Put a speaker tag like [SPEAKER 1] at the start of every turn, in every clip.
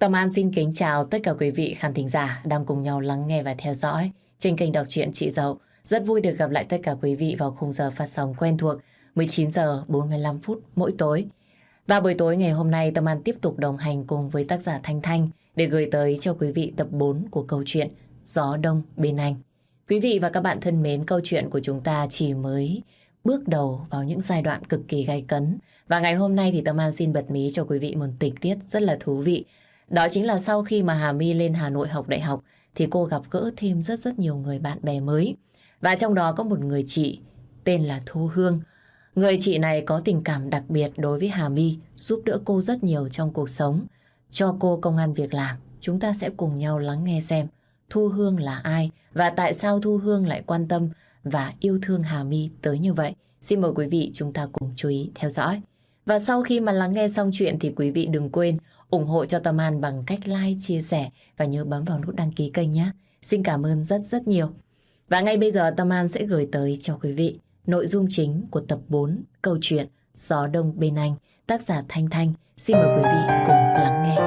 [SPEAKER 1] Tâm An xin kính chào tất cả quý vị khán thính giả đang cùng nhau lắng nghe và theo dõi trên kênh đọc truyện Chị Dậu. Rất vui được gặp lại tất cả quý vị vào khung giờ phát sóng quen thuộc 19 giờ 45 phút mỗi tối. Và buổi tối ngày hôm nay Tâm An tiếp tục đồng hành cùng với tác giả Thanh Thanh để gửi tới cho quý vị tập 4 của câu chuyện Gió Đông Bên Anh. Quý vị và các bạn thân mến, câu chuyện của chúng ta chỉ mới bước đầu vào những giai đoạn cực kỳ gay cấn. Và ngày hôm nay thì Tâm An xin bật mí cho quý vị một tình tiết rất là thú vị. Đó chính là sau khi mà Hà My lên Hà Nội học đại học thì cô gặp gỡ thêm rất nhiều người bạn bè mới. Và trong đó có một người chị tên là Thu Hương. Người chị này có tình cảm đặc biệt đối với Hà My, giúp đỡ cô rất nhiều trong cuộc sống, cho cô công ăn việc làm. Chúng ta sẽ cùng nhau lắng nghe xem Thu Hương là ai và tại sao Thu Hương lại quan tâm và yêu thương Hà My tới như vậy. Xin mời quý vị chúng ta cùng chú ý theo dõi. Và sau khi mà lắng nghe xong chuyện thì quý vị đừng quên ủng hộ cho Tâm An bằng cách like, chia sẻ và nhớ bấm vào nút đăng ký kênh nhé. Xin cảm ơn rất nhiều. Và ngay bây giờ Tâm An sẽ gửi tới cho quý vị nội dung chính của tập 4 câu chuyện Gió Đông Bên Anh, tác giả Thanh Thanh. Xin mời quý vị cùng lắng nghe.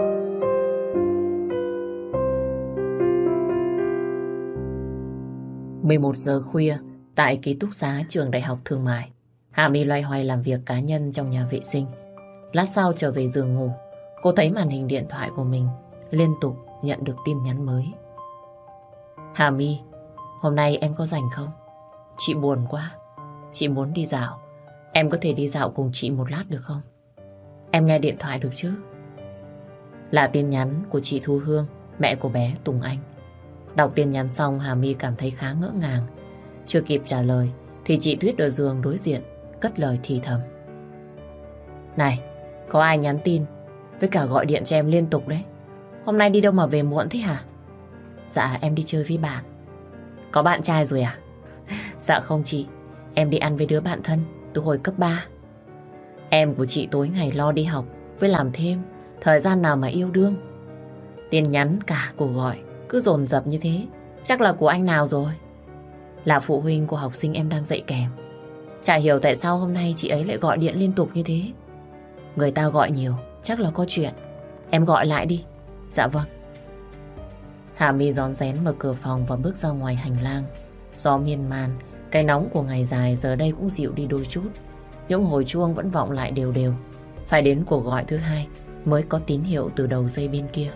[SPEAKER 1] Một giờ khuya, tại ký túc xá trường Đại học Thương mại, Hà My loay hoay làm việc cá nhân trong nhà vệ sinh. Lát sau trở về giường ngủ, cô thấy màn hình điện thoại của mình liên tục nhận được tin nhắn mới. Hà My, hôm nay em có rảnh không? Chị buồn quá, chị muốn đi dạo. Em có thể đi dạo cùng chị một lát được không? Em nghe điện thoại được chứ? Là tin nhắn của chị Thu Hương, mẹ của bé Tùng Anh. Đọc tin nhắn xong Hà My cảm thấy khá ngỡ ngàng. Chưa kịp trả lời thì chị Tuyết ở giường đối diện cất lời thì thầm. Này, có ai nhắn tin với cả gọi điện cho em liên tục đấy. Hôm nay đi đâu mà về muộn thế hả? Dạ em đi chơi với bạn. Có bạn trai rồi à? Dạ không chị, em đi ăn với đứa bạn thân từ hồi cấp 3. Em của chị tối ngày lo đi học với làm thêm, thời gian nào mà yêu đương. Tin nhắn cả cuộc gọi cứ dồn dập như thế, chắc là của anh nào rồi? Là phụ huynh của học sinh em đang dạy kèm. Chả hiểu tại sao hôm nay chị ấy lại gọi điện liên tục như thế. Người ta gọi nhiều, chắc là có chuyện. Em gọi lại đi. Dạ vâng. Hà My rón rén mở cửa phòng và bước ra ngoài hành lang. Gió miên man, cái nóng của ngày dài giờ đây cũng dịu đi đôi chút. Những hồi chuông vẫn vọng lại đều đều. Phải đến cuộc gọi thứ hai mới có tín hiệu từ đầu dây bên kia.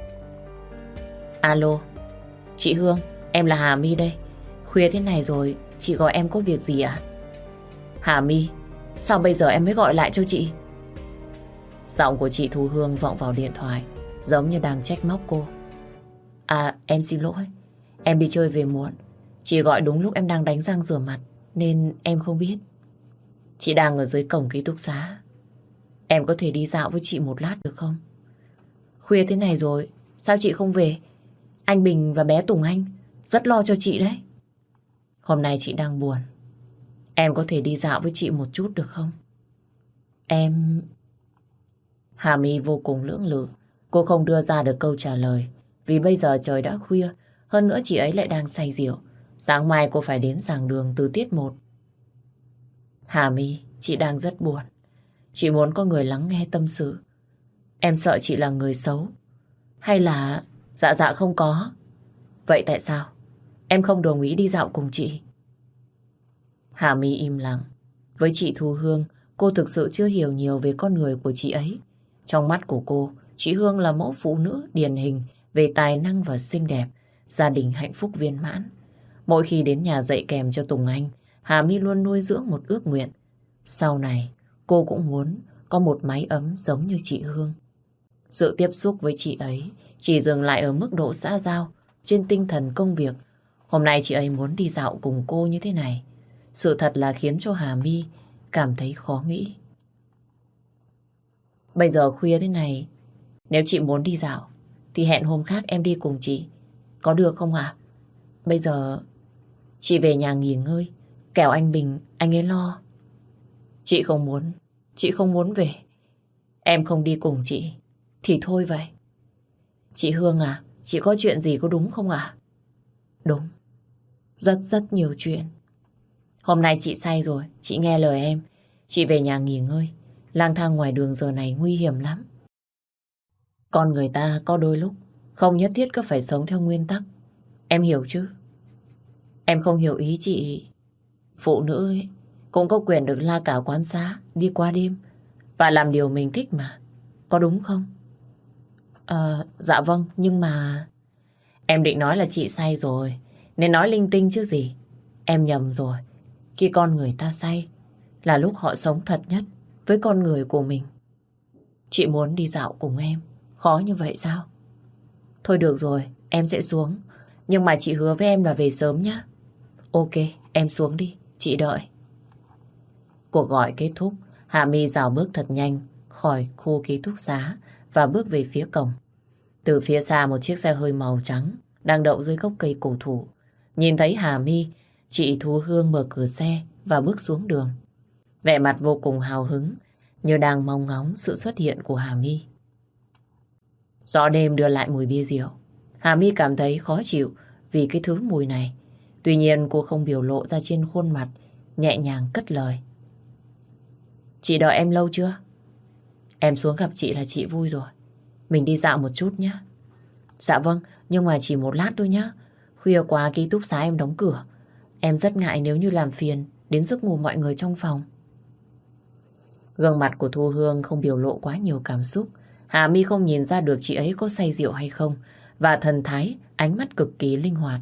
[SPEAKER 1] Alo, chị Hương, em là Hà My đây. Khuya thế này rồi, chị gọi em có việc gì ạ? Hà My, sao bây giờ em mới gọi lại cho chị? Giọng của chị Thu Hương vọng vào điện thoại, giống như đang trách móc cô. À, em xin lỗi, em đi chơi về muộn. Chị gọi đúng lúc em đang đánh răng rửa mặt, nên em không biết. Chị đang ở dưới cổng ký túc xá. Em có thể đi dạo với chị một lát được không? Khuya thế này rồi, sao chị không về? Anh Bình và bé Tùng Anh rất lo cho chị đấy. Hôm nay chị đang buồn. Em có thể đi dạo với chị một chút được không? Em... Hà My vô cùng lưỡng lự. Cô không đưa ra được câu trả lời. Vì bây giờ trời đã khuya. Hơn nữa chị ấy lại đang say rượu. Sáng mai cô phải đến giảng đường từ tiết 1. Hà My, chị đang rất buồn. Chị muốn có người lắng nghe tâm sự. Em sợ chị là người xấu. Hay là... Dạ không có. Vậy tại sao em không đồng ý đi dạo cùng chị? Hà My im lặng. Với chị Thu Hương, cô thực sự chưa hiểu nhiều về con người của chị ấy. Trong mắt của cô, chị Hương là mẫu phụ nữ điển hình về tài năng và xinh đẹp, gia đình hạnh phúc viên mãn. Mỗi khi đến nhà dạy kèm cho Tùng Anh, Hà My luôn nuôi dưỡng một ước nguyện. Sau này, cô cũng muốn có một mái ấm giống như chị Hương. Sự tiếp xúc với chị ấy chỉ dừng lại ở mức độ xã giao, trên tinh thần công việc. Hôm nay chị ấy muốn đi dạo cùng cô như thế này. Sự thật là khiến cho Hà My cảm thấy khó nghĩ. Bây giờ khuya thế này, nếu chị muốn đi dạo thì hẹn hôm khác em đi cùng chị. Có được không ạ? Bây giờ chị về nhà nghỉ ngơi, kẻo anh Bình anh ấy lo. Chị không muốn về. Em không đi cùng chị thì thôi vậy. Chị Hương à, chị có chuyện gì có đúng không ạ? Đúng, rất nhiều chuyện. Hôm nay chị say rồi, chị nghe lời em. Chị về nhà nghỉ ngơi. Lang thang ngoài đường giờ này nguy hiểm lắm. Con người ta có đôi lúc không nhất thiết cứ phải sống theo nguyên tắc. Em hiểu chứ? Em không hiểu ý chị. Phụ nữ ấy cũng có quyền được la cả quán xá, đi qua đêm và làm điều mình thích mà. Có đúng không? Dạ vâng, nhưng mà... Em định nói là chị say rồi, nên nói linh tinh chứ gì. Em nhầm rồi. Khi con người ta say là lúc họ sống thật nhất với con người của mình. Chị muốn đi dạo cùng em. Khó như vậy sao? Thôi được rồi, em sẽ xuống. Nhưng mà chị hứa với em là về sớm nhé. Ok, em xuống đi, chị đợi. Cuộc gọi kết thúc, Hạ My rảo bước thật nhanh khỏi khu ký túc xá và bước về phía cổng. Từ phía xa một chiếc xe hơi màu trắng đang đậu dưới gốc cây cổ thụ. Nhìn thấy Hà My, chị Thu Hương mở cửa xe và bước xuống đường. Vẻ mặt vô cùng hào hứng, như đang mong ngóng sự xuất hiện của Hà My. Gió đêm đưa lại mùi bia rượu. Hà My cảm thấy khó chịu vì cái thứ mùi này. Tuy nhiên cô không biểu lộ ra trên khuôn mặt, nhẹ nhàng cất lời. Chị đợi em lâu chưa? Em xuống gặp chị là chị vui rồi. Mình đi dạo một chút nhé. Dạ vâng, nhưng mà chỉ một lát thôi nhé. Khuya quá ký túc xá em đóng cửa. Em rất ngại nếu như làm phiền đến giấc ngủ mọi người trong phòng. Gương mặt của Thu Hương không biểu lộ quá nhiều cảm xúc. Hà My không nhìn ra được chị ấy có say rượu hay không. Và thần thái, ánh mắt cực kỳ linh hoạt.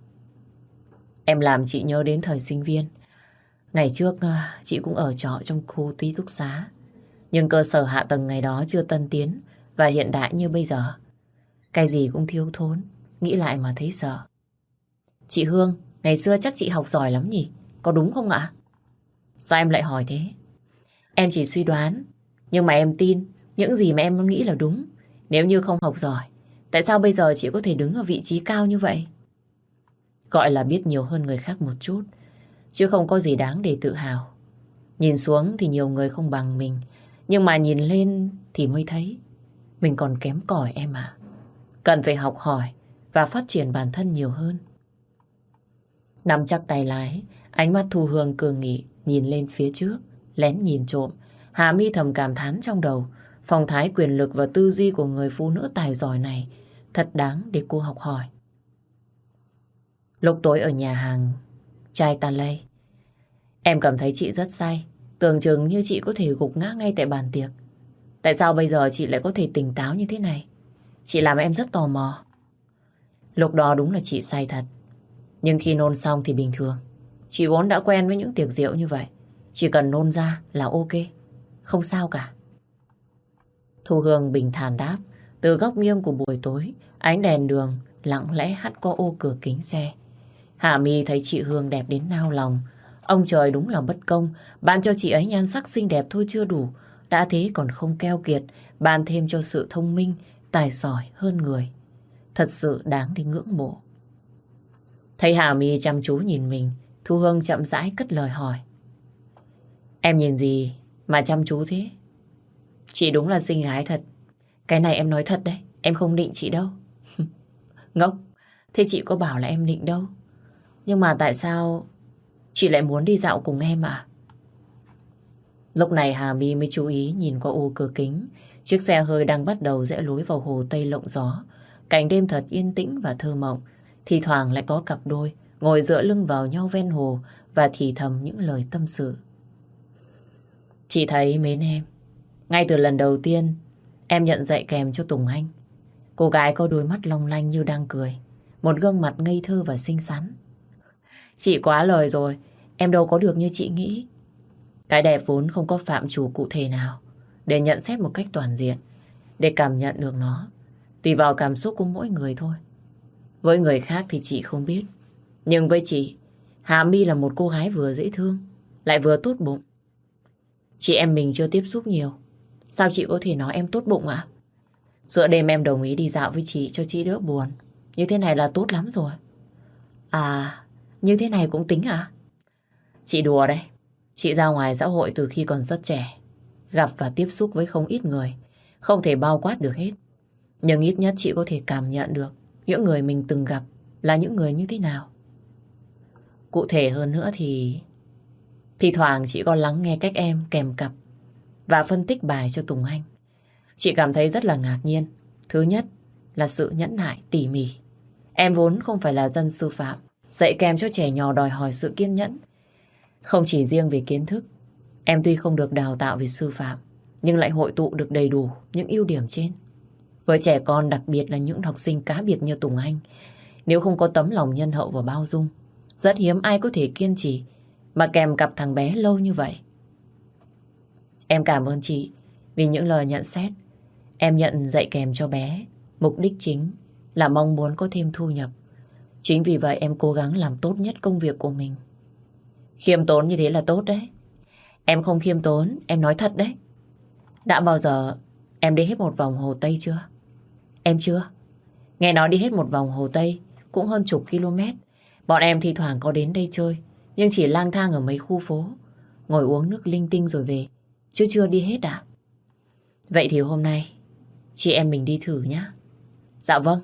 [SPEAKER 1] Em làm chị nhớ đến thời sinh viên. Ngày trước chị cũng ở trọ trong khu ký túc xá. Nhưng cơ sở hạ tầng ngày đó chưa tân tiến và hiện đại như bây giờ. Cái gì cũng thiếu thốn, nghĩ lại mà thấy sợ. Chị Hương, ngày xưa chắc chị học giỏi lắm nhỉ? Có đúng không ạ? Sao em lại hỏi thế? Em chỉ suy đoán, nhưng mà em tin những gì mà em nghĩ là đúng. Nếu như không học giỏi, tại sao bây giờ chị có thể đứng ở vị trí cao như vậy? Gọi là biết nhiều hơn người khác một chút, chứ không có gì đáng để tự hào. Nhìn xuống thì nhiều người không bằng mình, nhưng mà nhìn lên thì mới thấy mình còn kém cỏi em ạ. Cần phải học hỏi và phát triển bản thân nhiều hơn. Nắm chắc tay lái, ánh mắt Thu Hương cường nghị nhìn lên phía trước, lén nhìn trộm. Hà My thầm cảm thán trong đầu, phong thái quyền lực và tư duy của người phụ nữ tài giỏi này thật đáng để cô học hỏi. Lúc tối ở nhà hàng chai tan lây, em cảm thấy chị rất say, tưởng chừng như chị có thể gục ngã ngay tại bàn tiệc. Tại sao bây giờ chị lại có thể tỉnh táo như thế này? Chị làm em rất tò mò. Lúc đó đúng là chị say thật, nhưng khi nôn xong thì bình thường. Chị vốn đã quen với những tiệc rượu như vậy, chỉ cần nôn ra là ok, không sao cả. Thu Hương bình thản đáp. Từ góc nghiêng của buổi tối, ánh đèn đường lặng lẽ hắt qua ô cửa kính xe. Hạ My thấy chị Hương đẹp đến nao lòng. Ông trời đúng là bất công, ban cho chị ấy nhan sắc xinh đẹp thôi chưa đủ, đã thế còn không keo kiệt, ban thêm cho sự thông minh, tài giỏi hơn người. Thật sự đáng để ngưỡng mộ. Thấy Hà My chăm chú nhìn mình, Thu Hương chậm rãi cất lời hỏi. Em nhìn gì mà chăm chú thế? Chị đúng là xinh gái thật. Cái này em nói thật đấy, em không định chị đâu. Ngốc, thế chị có bảo là em định đâu. Nhưng mà tại sao chị lại muốn đi dạo cùng em ạ? Lúc này Hà My mới chú ý nhìn qua ô cửa kính. Chiếc xe hơi đang bắt đầu rẽ lối vào hồ Tây lộng gió. Cảnh đêm thật yên tĩnh và thơ mộng. Thì thoảng lại có cặp đôi ngồi dựa lưng vào nhau ven hồ và thì thầm những lời tâm sự. Chị thấy mến em. Ngay từ lần đầu tiên em nhận dạy kèm cho Tùng Anh. Cô gái có đôi mắt long lanh như đang cười, một gương mặt ngây thơ và xinh xắn. Chị quá lời rồi, em đâu có được như chị nghĩ. Cái đẹp vốn không có phạm trù cụ thể nào để nhận xét một cách toàn diện. Để cảm nhận được nó tùy vào cảm xúc của mỗi người thôi. Với người khác thì chị không biết, nhưng với chị, Hà My là một cô gái vừa dễ thương lại vừa tốt bụng. Chị em mình chưa tiếp xúc nhiều, sao chị có thể nói em tốt bụng ạ? Giữa đêm em đồng ý đi dạo với chị cho chị đỡ buồn. Như thế này là tốt lắm rồi. À, như thế này cũng tính à? Chị đùa đấy. Chị ra ngoài xã hội từ khi còn rất trẻ, gặp và tiếp xúc với không ít người, không thể bao quát được hết. Nhưng ít nhất chị có thể cảm nhận được những người mình từng gặp là những người như thế nào. Cụ thể hơn nữa thì thoảng chị có lắng nghe cách em kèm cặp và phân tích bài cho Tùng Anh. Chị cảm thấy rất là ngạc nhiên Thứ nhất là sự nhẫn nại tỉ mỉ. Em vốn không phải là dân sư phạm, dạy kèm cho trẻ nhỏ đòi hỏi sự kiên nhẫn. Không chỉ riêng về kiến thức, em tuy không được đào tạo về sư phạm, nhưng lại hội tụ được đầy đủ những ưu điểm trên. Với trẻ con, đặc biệt là những học sinh cá biệt như Tùng Anh, nếu không có tấm lòng nhân hậu và bao dung, rất hiếm ai có thể kiên trì mà kèm cặp thằng bé lâu như vậy. Em cảm ơn chị vì những lời nhận xét. Em nhận dạy kèm cho bé, mục đích chính là mong muốn có thêm thu nhập. Chính vì vậy em cố gắng làm tốt nhất công việc của mình. Khiêm tốn như thế là tốt đấy. Em không khiêm tốn, em nói thật đấy. Đã bao giờ em đi hết một vòng Hồ Tây chưa? Em chưa. Nghe nói đi hết một vòng Hồ Tây cũng hơn chục km. Bọn em thi thoảng có đến đây chơi, nhưng chỉ lang thang ở mấy khu phố, ngồi uống nước linh tinh rồi về, chứ chưa đi hết à? Vậy thì hôm nay chị em mình đi thử nhé. Dạ vâng.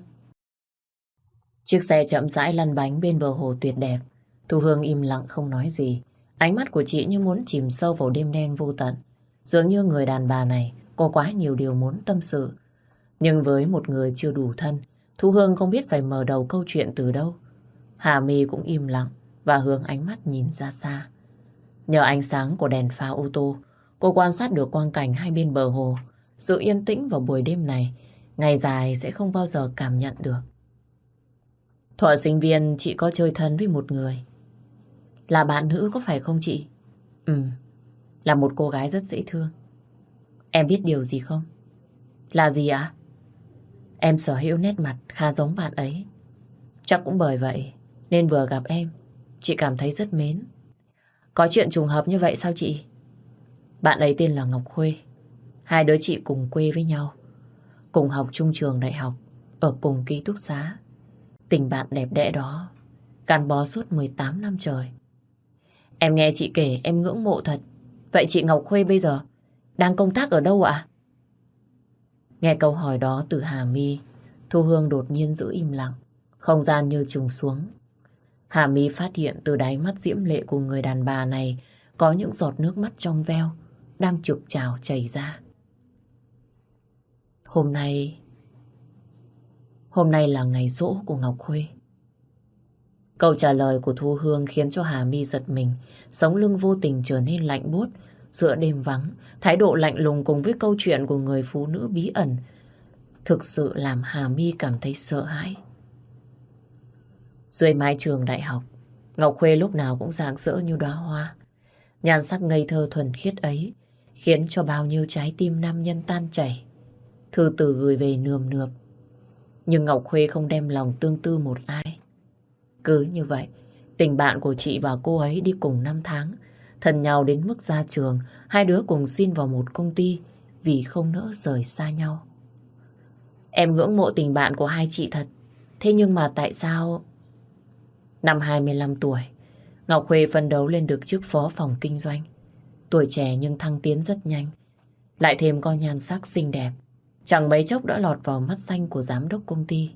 [SPEAKER 1] Chiếc xe chậm rãi lăn bánh bên bờ hồ tuyệt đẹp. Thu Hương im lặng không nói gì. Ánh mắt của chị như muốn chìm sâu vào đêm đen vô tận. Dường như người đàn bà này có quá nhiều điều muốn tâm sự. Nhưng với một người chưa đủ thân, Thu Hương không biết phải mở đầu câu chuyện từ đâu. Hà My cũng im lặng và hướng ánh mắt nhìn ra xa. Nhờ ánh sáng của đèn pha ô tô, cô quan sát được quang cảnh hai bên bờ hồ. Sự yên tĩnh vào buổi đêm này, ngày dài sẽ không bao giờ cảm nhận được. Thuở sinh viên chị có chơi thân với một người. Là bạn nữ có phải không chị? Là một cô gái rất dễ thương. Em biết điều gì không? Là gì ạ? Em sở hữu nét mặt khá giống bạn ấy. Chắc cũng bởi vậy nên vừa gặp em, chị cảm thấy rất mến. Có chuyện trùng hợp như vậy sao chị? Bạn ấy tên là Ngọc Khuê. Hai đứa chị cùng quê với nhau, cùng học chung trường đại học, ở cùng ký túc xá. Tình bạn đẹp đẽ đó gắn bó suốt 18 năm trời. Em nghe chị kể em ngưỡng mộ thật. Vậy chị Ngọc Khuê bây giờ đang công tác ở đâu ạ? Nghe câu hỏi đó từ Hà My, Thu Hương đột nhiên giữ im lặng. Không gian như trùng xuống. Hà My phát hiện từ đáy mắt diễm lệ của người đàn bà này có những giọt nước mắt trong veo đang trực trào chảy ra. Hôm nay là ngày giỗ của Ngọc Khuê. Câu trả lời của Thu Hương khiến cho Hà My giật mình, sống lưng vô tình trở nên lạnh buốt. Giữa đêm vắng, thái độ lạnh lùng cùng với câu chuyện của người phụ nữ bí ẩn thực sự làm Hà My cảm thấy sợ hãi. Dưới mái trường đại học, Ngọc Khuê lúc nào cũng rạng rỡ như đóa hoa. Nhan sắc ngây thơ thuần khiết ấy khiến cho bao nhiêu trái tim nam nhân tan chảy. Thư từ gửi về nườm nượp. Nhưng Ngọc Khuê không đem lòng tương tư một ai. Cứ như vậy, tình bạn của chị và cô ấy đi cùng 5 tháng, thân nhau đến mức ra trường, hai đứa cùng xin vào một công ty vì không nỡ rời xa nhau. Em ngưỡng mộ tình bạn của hai chị thật. Thế nhưng mà tại sao... Năm 25 tuổi, Ngọc Khuê phấn đấu lên được chức phó phòng kinh doanh. Tuổi trẻ nhưng thăng tiến rất nhanh. Lại thêm có nhan sắc xinh đẹp. Chẳng mấy chốc đã lọt vào mắt xanh của giám đốc công ty.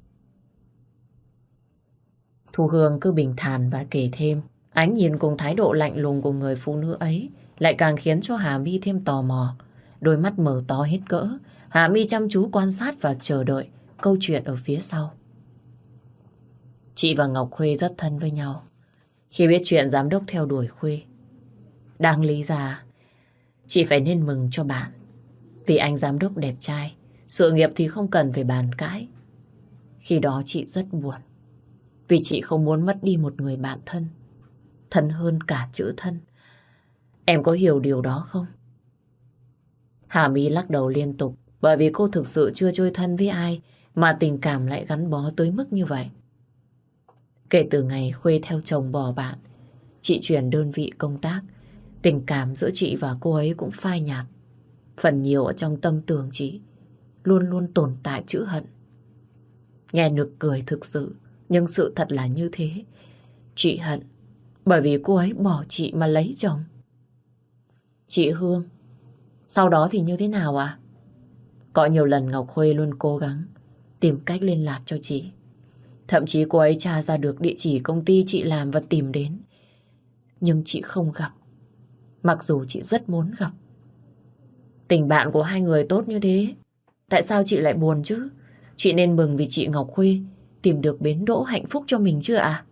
[SPEAKER 1] Thu Hương cứ bình thản và kể thêm. Ánh nhìn cùng thái độ lạnh lùng của người phụ nữ ấy lại càng khiến cho Hà My thêm tò mò. Đôi mắt mở to hết cỡ. Hà My chăm chú quan sát và chờ đợi câu chuyện ở phía sau. Chị và Ngọc Khuê rất thân với nhau. Khi biết chuyện giám đốc theo đuổi Khuê, đáng lý ra chị phải nên mừng cho bạn. Vì anh giám đốc đẹp trai, sự nghiệp thì không cần phải bàn cãi. Khi đó chị rất buồn. Vì chị không muốn mất đi một người bạn thân. Thân hơn cả chữ thân. Em có hiểu điều đó không? Hà My lắc đầu liên tục. Bởi vì cô thực sự chưa chơi thân với ai mà tình cảm lại gắn bó tới mức như vậy. Kể từ ngày Khuê theo chồng bỏ bạn, chị chuyển đơn vị công tác. Tình cảm giữa chị và cô ấy cũng phai nhạt. Phần nhiều ở trong tâm tưởng chị luôn luôn tồn tại chữ hận. Nghe nực cười thực sự, nhưng sự thật là như thế. Chị hận bởi vì cô ấy bỏ chị mà lấy chồng. Chị Hương, sau đó thì như thế nào ạ? Có nhiều lần Ngọc Khuê luôn cố gắng tìm cách liên lạc cho chị. Thậm chí cô ấy tra ra được địa chỉ công ty chị làm và tìm đến. Nhưng chị không gặp. Mặc dù chị rất muốn gặp. Tình bạn của hai người tốt như thế, tại sao chị lại buồn chứ? Chị nên mừng vì chị Ngọc Khuê tìm được bến đỗ hạnh phúc cho mình chưa ạ?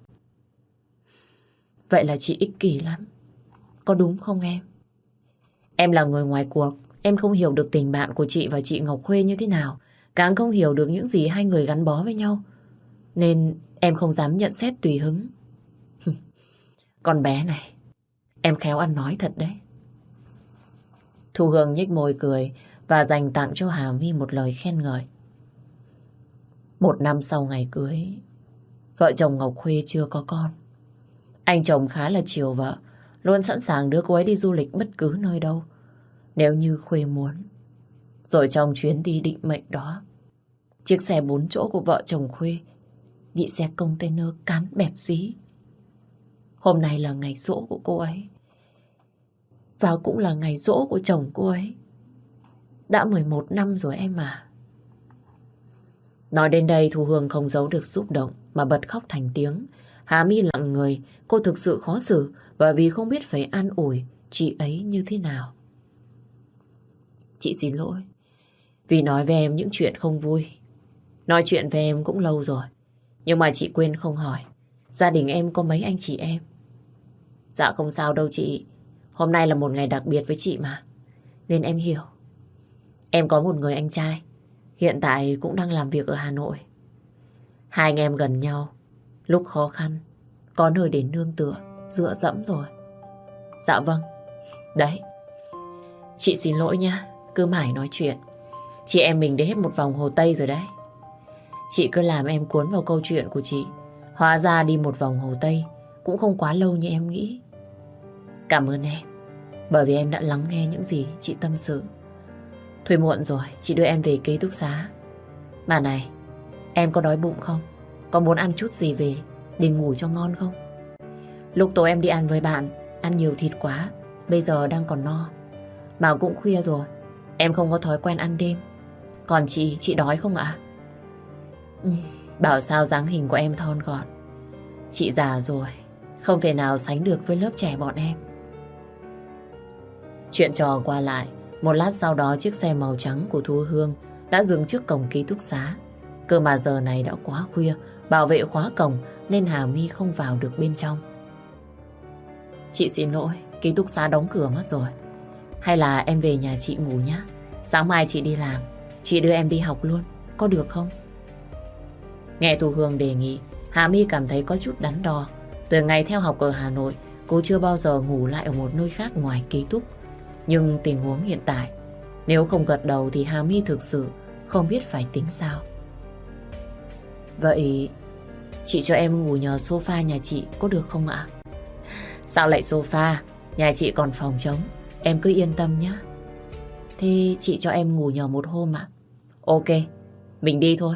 [SPEAKER 1] Vậy là chị ích kỷ lắm. Có đúng không em? Em là người ngoài cuộc. Em không hiểu được tình bạn của chị và chị Ngọc Khuê như thế nào. Càng không hiểu được những gì hai người gắn bó với nhau. Nên em không dám nhận xét tùy hứng. Con bé này, em khéo ăn nói thật đấy. Thu Hương nhếch môi cười và dành tặng cho Hà My một lời khen ngợi. 1 năm sau ngày cưới, vợ chồng Ngọc Khuê chưa có con. Anh chồng khá là chiều vợ, luôn sẵn sàng đưa cô ấy đi du lịch bất cứ nơi đâu, nếu như Khuê muốn. Rồi trong chuyến đi định mệnh đó, chiếc xe 4 chỗ của vợ chồng Khuê bị xe container cán bẹp dí. Hôm nay là ngày giỗ của cô ấy, và cũng là ngày giỗ của chồng cô ấy. Đã 11 năm rồi em à. Nói đến đây Thu Hương không giấu được xúc động mà bật khóc thành tiếng. Hà My lặng người, cô thực sự khó xử bởi vì không biết phải an ủi chị ấy như thế nào. Chị xin lỗi vì nói với em những chuyện không vui. Nói chuyện với em cũng lâu rồi, nhưng mà chị quên không hỏi gia đình em có mấy anh chị em. Dạ không sao đâu chị. Hôm nay là một ngày đặc biệt với chị mà, nên em hiểu. Em có một người anh trai, hiện tại cũng đang làm việc ở Hà Nội. Hai anh em gần nhau, lúc khó khăn có nơi để nương tựa, dựa dẫm rồi. Dạ vâng. Đấy, chị xin lỗi nha, cứ mãi nói chuyện. Chị em mình đi hết một vòng Hồ Tây rồi đấy. Chị cứ làm em cuốn vào câu chuyện của chị. Hóa ra đi một vòng Hồ Tây cũng không quá lâu như em nghĩ. Cảm ơn em, bởi vì em đã lắng nghe những gì chị tâm sự. Thôi muộn rồi, chị đưa em về ký túc xá. Mà này, em có đói bụng không? Có muốn ăn chút gì về để ngủ cho ngon không? Lúc tối em đi ăn với bạn, ăn nhiều thịt quá, bây giờ đang còn no. Mà cũng khuya rồi, em không có thói quen ăn đêm. Còn chị đói không ạ? Bảo sao dáng hình của em thon gọn. Chị già rồi, không thể nào sánh được với lớp trẻ bọn em. Chuyện trò qua lại, một lát sau đó chiếc xe màu trắng của Thu Hương đã dừng trước cổng ký túc xá. Cơ mà giờ này đã quá khuya, bảo vệ khóa cổng nên Hà My không vào được bên trong. Chị xin lỗi, ký túc xá đóng cửa mất rồi. Hay là em về nhà chị ngủ nhé. Sáng mai chị đi làm, chị đưa em đi học luôn, có được không? Nghe Thu Hương đề nghị, Hà My cảm thấy có chút đắn đo. Từ ngày theo học ở Hà Nội, cô chưa bao giờ ngủ lại ở một nơi khác ngoài ký túc. Nhưng tình huống hiện tại, nếu không gật đầu thì Hà My thực sự không biết phải tính sao. Vậy chị cho em ngủ nhờ sofa nhà chị có được không ạ? Sao lại sofa? Nhà chị còn phòng trống, em cứ yên tâm nhé. Thế chị cho em ngủ nhờ một hôm ạ? Ok, mình đi thôi.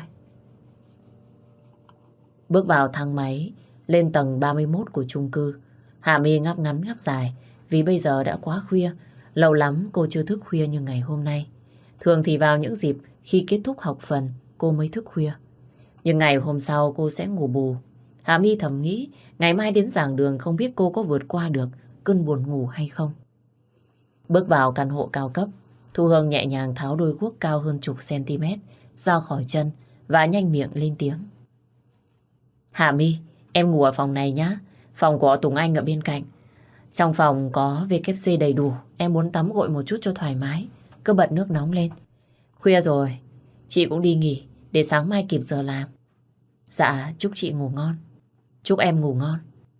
[SPEAKER 1] Bước vào thang máy lên tầng 31 của chung cư, Hà My ngáp ngắn ngáp dài vì bây giờ đã quá khuya. Lâu lắm cô chưa thức khuya như ngày hôm nay. Thường thì vào những dịp khi kết thúc học phần cô mới thức khuya. Nhưng ngày hôm sau cô sẽ ngủ bù. Hà My thầm nghĩ ngày mai đến giảng đường không biết cô có vượt qua được cơn buồn ngủ hay không. Bước vào căn hộ cao cấp, Thu Hương nhẹ nhàng tháo đôi guốc cao hơn chục cm ra khỏi chân và nhanh miệng lên tiếng. Hà My, em ngủ ở phòng này nhá. Phòng của Tùng Anh ở bên cạnh. Trong phòng có WC đầy đủ. Em muốn tắm gội một chút cho thoải mái, cứ bật nước nóng lên. Khuya rồi, chị cũng đi nghỉ để sáng mai kịp giờ làm. Dạ, chúc chị ngủ ngon. Chúc em ngủ ngon.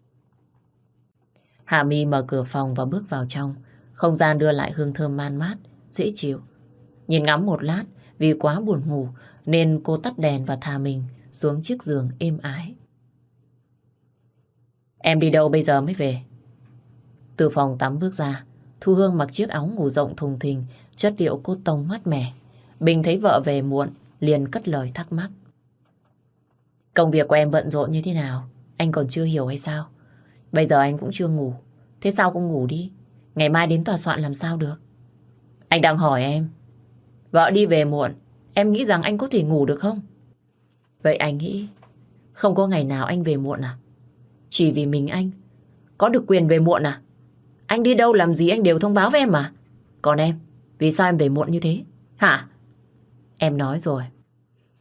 [SPEAKER 1] Hà My mở cửa phòng và bước vào trong. Không gian đưa lại hương thơm man mát, dễ chịu. Nhìn ngắm một lát, vì quá buồn ngủ nên cô tắt đèn và thả mình xuống chiếc giường êm ái. Em đi đâu bây giờ mới về? Từ phòng tắm bước ra, Thu Hương mặc chiếc áo ngủ rộng thùng thình, chất liệu cốt tông mát mẻ. Bình thấy vợ về muộn, liền cất lời thắc mắc. Công việc của em bận rộn như thế nào? Anh còn chưa hiểu hay sao? Bây giờ anh cũng chưa ngủ. Thế sao không ngủ đi? Ngày mai đến tòa soạn làm sao được? Anh đang hỏi em. Vợ đi về muộn, em nghĩ rằng anh có thể ngủ được không? Vậy anh nghĩ không có ngày nào anh về muộn à? Chỉ vì mình anh có được quyền về muộn à? Anh đi đâu làm gì anh đều thông báo với em mà. Còn em, vì sao em về muộn như thế? Hả? Em nói rồi,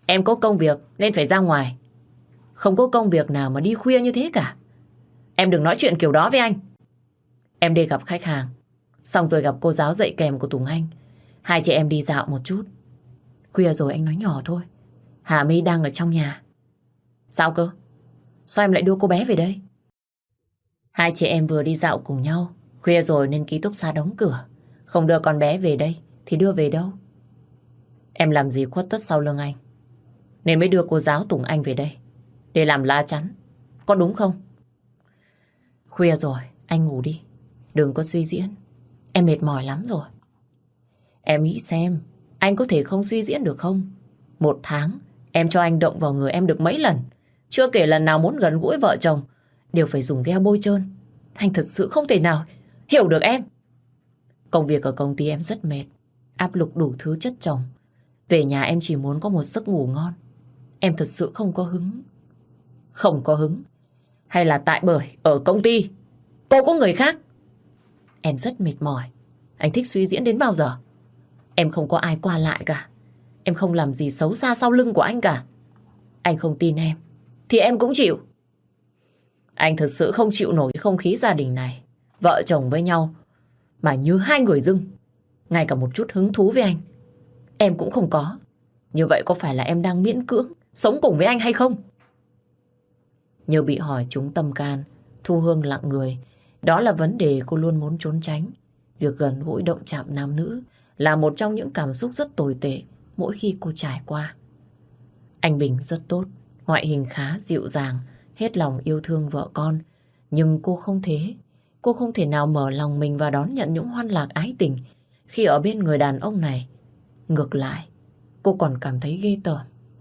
[SPEAKER 1] Em có công việc nên phải ra ngoài. Không có công việc nào mà đi khuya như thế cả. Em đừng nói chuyện kiểu đó với anh. Em đi gặp khách hàng, xong rồi gặp cô giáo dạy kèm của Tùng Anh. Hai chị em đi dạo một chút. Khuya rồi anh nói nhỏ thôi. Hà My đang ở trong nhà. Sao cơ? Sao em lại đưa cô bé về đây? Hai chị em vừa đi dạo cùng nhau. Khuya rồi nên ký túc xá đóng cửa. Không đưa con bé về đây thì đưa về đâu? Em làm gì khuất tất sau lưng anh, nên mới đưa cô giáo Tùng Anh về đây để làm lá chắn. Có đúng không? Khuya rồi, anh ngủ đi. Đừng có suy diễn. Em mệt mỏi lắm rồi. Em nghĩ xem, anh có thể không suy diễn được không? Một tháng, em cho anh động vào người em được mấy lần. Chưa kể lần nào muốn gần gũi vợ chồng đều phải dùng gel bôi trơn. Anh thật sự không thể nào hiểu được em. Công việc ở công ty em rất mệt, áp lực đủ thứ chất chồng. Về nhà em chỉ muốn có một giấc ngủ ngon. Em thật sự không có hứng. Không có hứng? Hay là tại bởi ở công ty cô có người khác? Em rất mệt mỏi. Anh thích suy diễn đến bao giờ? Em không có ai qua lại cả. Em không làm gì xấu xa sau lưng của anh cả. Anh không tin em thì em cũng chịu. Anh thật sự không chịu nổi cái không khí gia đình này. Vợ chồng với nhau mà như hai người dưng. Ngay cả một chút hứng thú với anh em cũng không có. Như vậy có phải là em đang miễn cưỡng sống cùng với anh hay không? Như bị hỏi trúng tâm can, Thu Hương lặng người. Đó là vấn đề cô luôn muốn trốn tránh. Việc gần gũi động chạm nam nữ là một trong những cảm xúc rất tồi tệ mỗi khi cô trải qua. Anh Bình rất tốt, ngoại hình khá dịu dàng, hết lòng yêu thương vợ con. Nhưng cô không thế. Cô không thể nào mở lòng mình và đón nhận những hoan lạc ái tình khi ở bên người đàn ông này. Ngược lại, cô còn cảm thấy ghê tởm.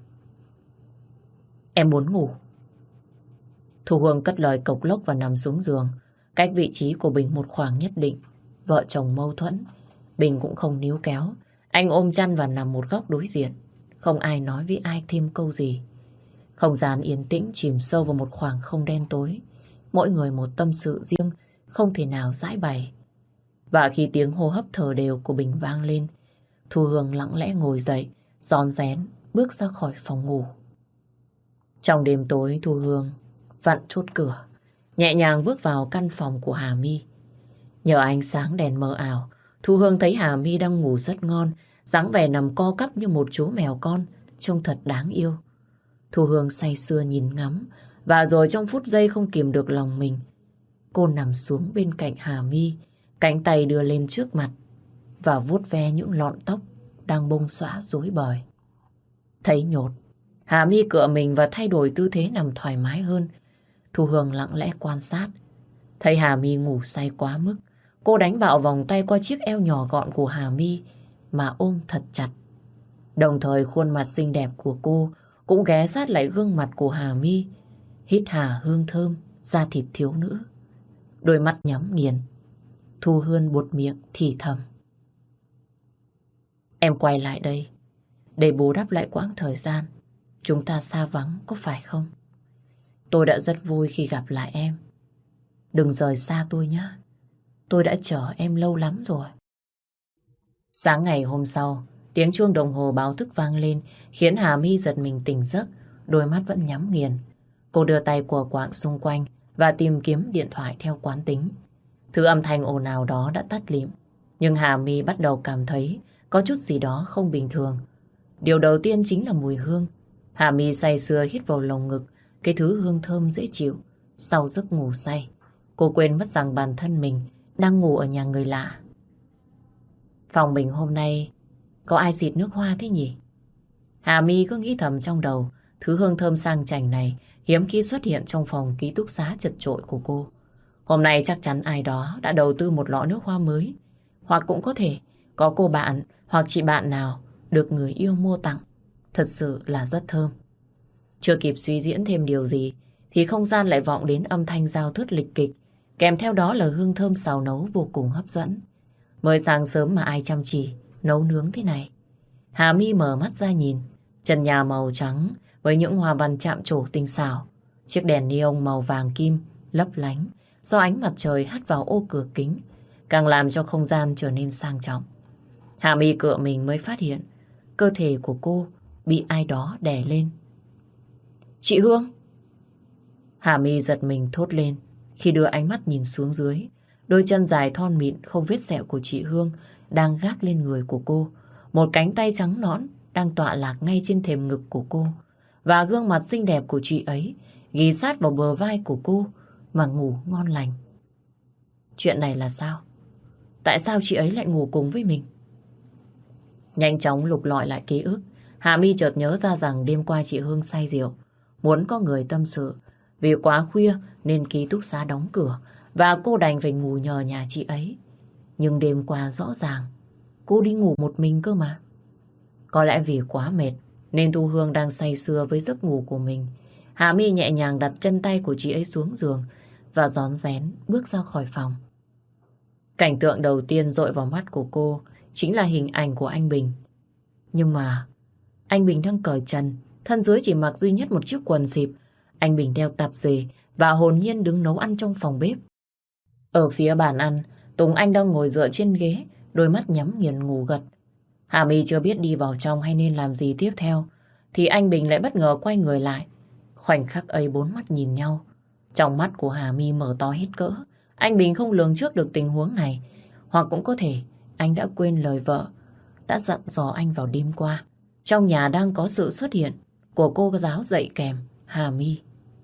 [SPEAKER 1] Em muốn ngủ. Thu Hương cất lời cộc lốc và nằm xuống giường, cách vị trí của Bình một khoảng nhất định. Vợ chồng mâu thuẫn, Bình cũng không níu kéo. Anh ôm chăn và nằm một góc đối diện. Không ai nói với ai thêm câu gì. Không gian yên tĩnh chìm sâu vào một khoảng không đen tối. Mỗi người một tâm sự riêng, không thể nào giải bày. Và khi tiếng hô hấp thở đều của Bình vang lên, Thu Hương lặng lẽ ngồi dậy, rón rén bước ra khỏi phòng ngủ. Trong đêm tối, Thu Hương vặn chốt cửa, nhẹ nhàng bước vào căn phòng của Hà My. Nhờ ánh sáng đèn mờ ảo, Thu Hương thấy Hà My đang ngủ rất ngon, dáng vẻ nằm co cắp như một chú mèo con, trông thật đáng yêu. Thu Hương say sưa nhìn ngắm, và rồi trong phút giây không kìm được lòng mình, cô nằm xuống bên cạnh Hà My, cánh tay đưa lên trước mặt và vuốt ve những lọn tóc đang bông xõa rối bời. Thấy nhột, Hà My cựa mình và thay đổi tư thế nằm thoải mái hơn. Thu Hương lặng lẽ quan sát. Thấy Hà My ngủ say quá mức, cô đánh bạo vòng tay qua chiếc eo nhỏ gọn của Hà My mà ôm thật chặt. Đồng thời khuôn mặt xinh đẹp của cô cũng ghé sát lại gương mặt của Hà My, hít hà hương thơm da thịt thiếu nữ. Đôi mắt nhắm nghiền, Thu Hương buột miệng thì thầm. Em quay lại đây để bù đắp lại quãng thời gian chúng ta xa vắng, có phải không? Tôi đã rất vui khi gặp lại em. Đừng rời xa tôi nhé. Tôi đã chờ em lâu lắm rồi. Sáng ngày hôm sau, tiếng chuông đồng hồ báo thức vang lên khiến Hà My giật mình tỉnh giấc, đôi mắt vẫn nhắm nghiền. Cô đưa tay quờ quạng xung quanh và tìm kiếm điện thoại theo quán tính. Thứ âm thanh ồn ào đó đã tắt lịm, nhưng Hà My bắt đầu cảm thấy có chút gì đó không bình thường. Điều đầu tiên chính là mùi hương. Hà My say sưa hít vào lồng ngực cái thứ hương thơm dễ chịu. Sau giấc ngủ say, cô quên mất rằng bản thân mình đang ngủ ở nhà người lạ. Phòng mình hôm nay có ai xịt nước hoa thế nhỉ? Hà My cứ nghĩ thầm trong đầu. Thứ hương thơm sang chảnh này hiếm khi xuất hiện trong phòng ký túc xá chật chội của cô. Hôm nay chắc chắn ai đó đã đầu tư một lọ nước hoa mới. Hoặc cũng có thể có cô bạn hoặc chị bạn nào được người yêu mua tặng. Thật sự là rất thơm. Chưa kịp suy diễn thêm điều gì thì không gian lại vọng đến âm thanh giao thuyết lịch kịch, kèm theo đó là hương thơm xào nấu vô cùng hấp dẫn. Mới sáng sớm mà ai chăm chỉ nấu nướng thế này. Hà My mở mắt ra nhìn, trần nhà màu trắng với những hoa văn chạm trổ tinh xảo. Chiếc đèn neon màu vàng kim lấp lánh do ánh mặt trời hắt vào ô cửa kính, càng làm cho không gian trở nên sang trọng. Hà My cựa mình mới phát hiện cơ thể của cô bị ai đó đè lên. Chị Hương! Hà My giật mình thốt lên khi đưa ánh mắt nhìn xuống dưới. Đôi chân dài thon mịn không vết sẹo của chị Hương đang gác lên người của cô. Một cánh tay trắng nõn đang tọa lạc ngay trên thềm ngực của cô. Và gương mặt xinh đẹp của chị ấy ghì sát vào bờ vai của cô mà ngủ ngon lành. Chuyện này là sao? Tại sao chị ấy lại ngủ cùng với mình? Nhanh chóng lục lọi lại ký ức, Hà My chợt nhớ ra rằng đêm qua chị Hương say rượu, muốn có người tâm sự. Vì quá khuya nên ký túc xá đóng cửa và cô đành phải ngủ nhờ nhà chị ấy. Nhưng đêm qua rõ ràng cô đi ngủ một mình cơ mà. Có lẽ vì quá mệt nên Thu Hương đang say sưa với giấc ngủ của mình. Hà My nhẹ nhàng đặt chân tay của chị ấy xuống giường và rón rén bước ra khỏi phòng. Cảnh tượng đầu tiên dội vào mắt của cô chính là hình ảnh của anh Bình. Nhưng mà anh Bình đang cởi trần, thân dưới chỉ mặc duy nhất một chiếc quần xịp. Anh Bình đeo tạp dề và hồn nhiên đứng nấu ăn trong phòng bếp. Ở phía bàn ăn, Tùng Anh đang ngồi dựa trên ghế, đôi mắt nhắm nghiền ngủ gật. Hà My chưa biết đi vào trong hay nên làm gì tiếp theo, thì anh Bình lại bất ngờ quay người lại. Khoảnh khắc ấy bốn mắt nhìn nhau. Trong mắt của Hà My mở to hết cỡ. Anh Bình không lường trước được tình huống này. Hoặc cũng có thể anh đã quên lời vợ đã dặn dò anh vào đêm qua. Trong nhà đang có sự xuất hiện của cô giáo dạy kèm Hà My.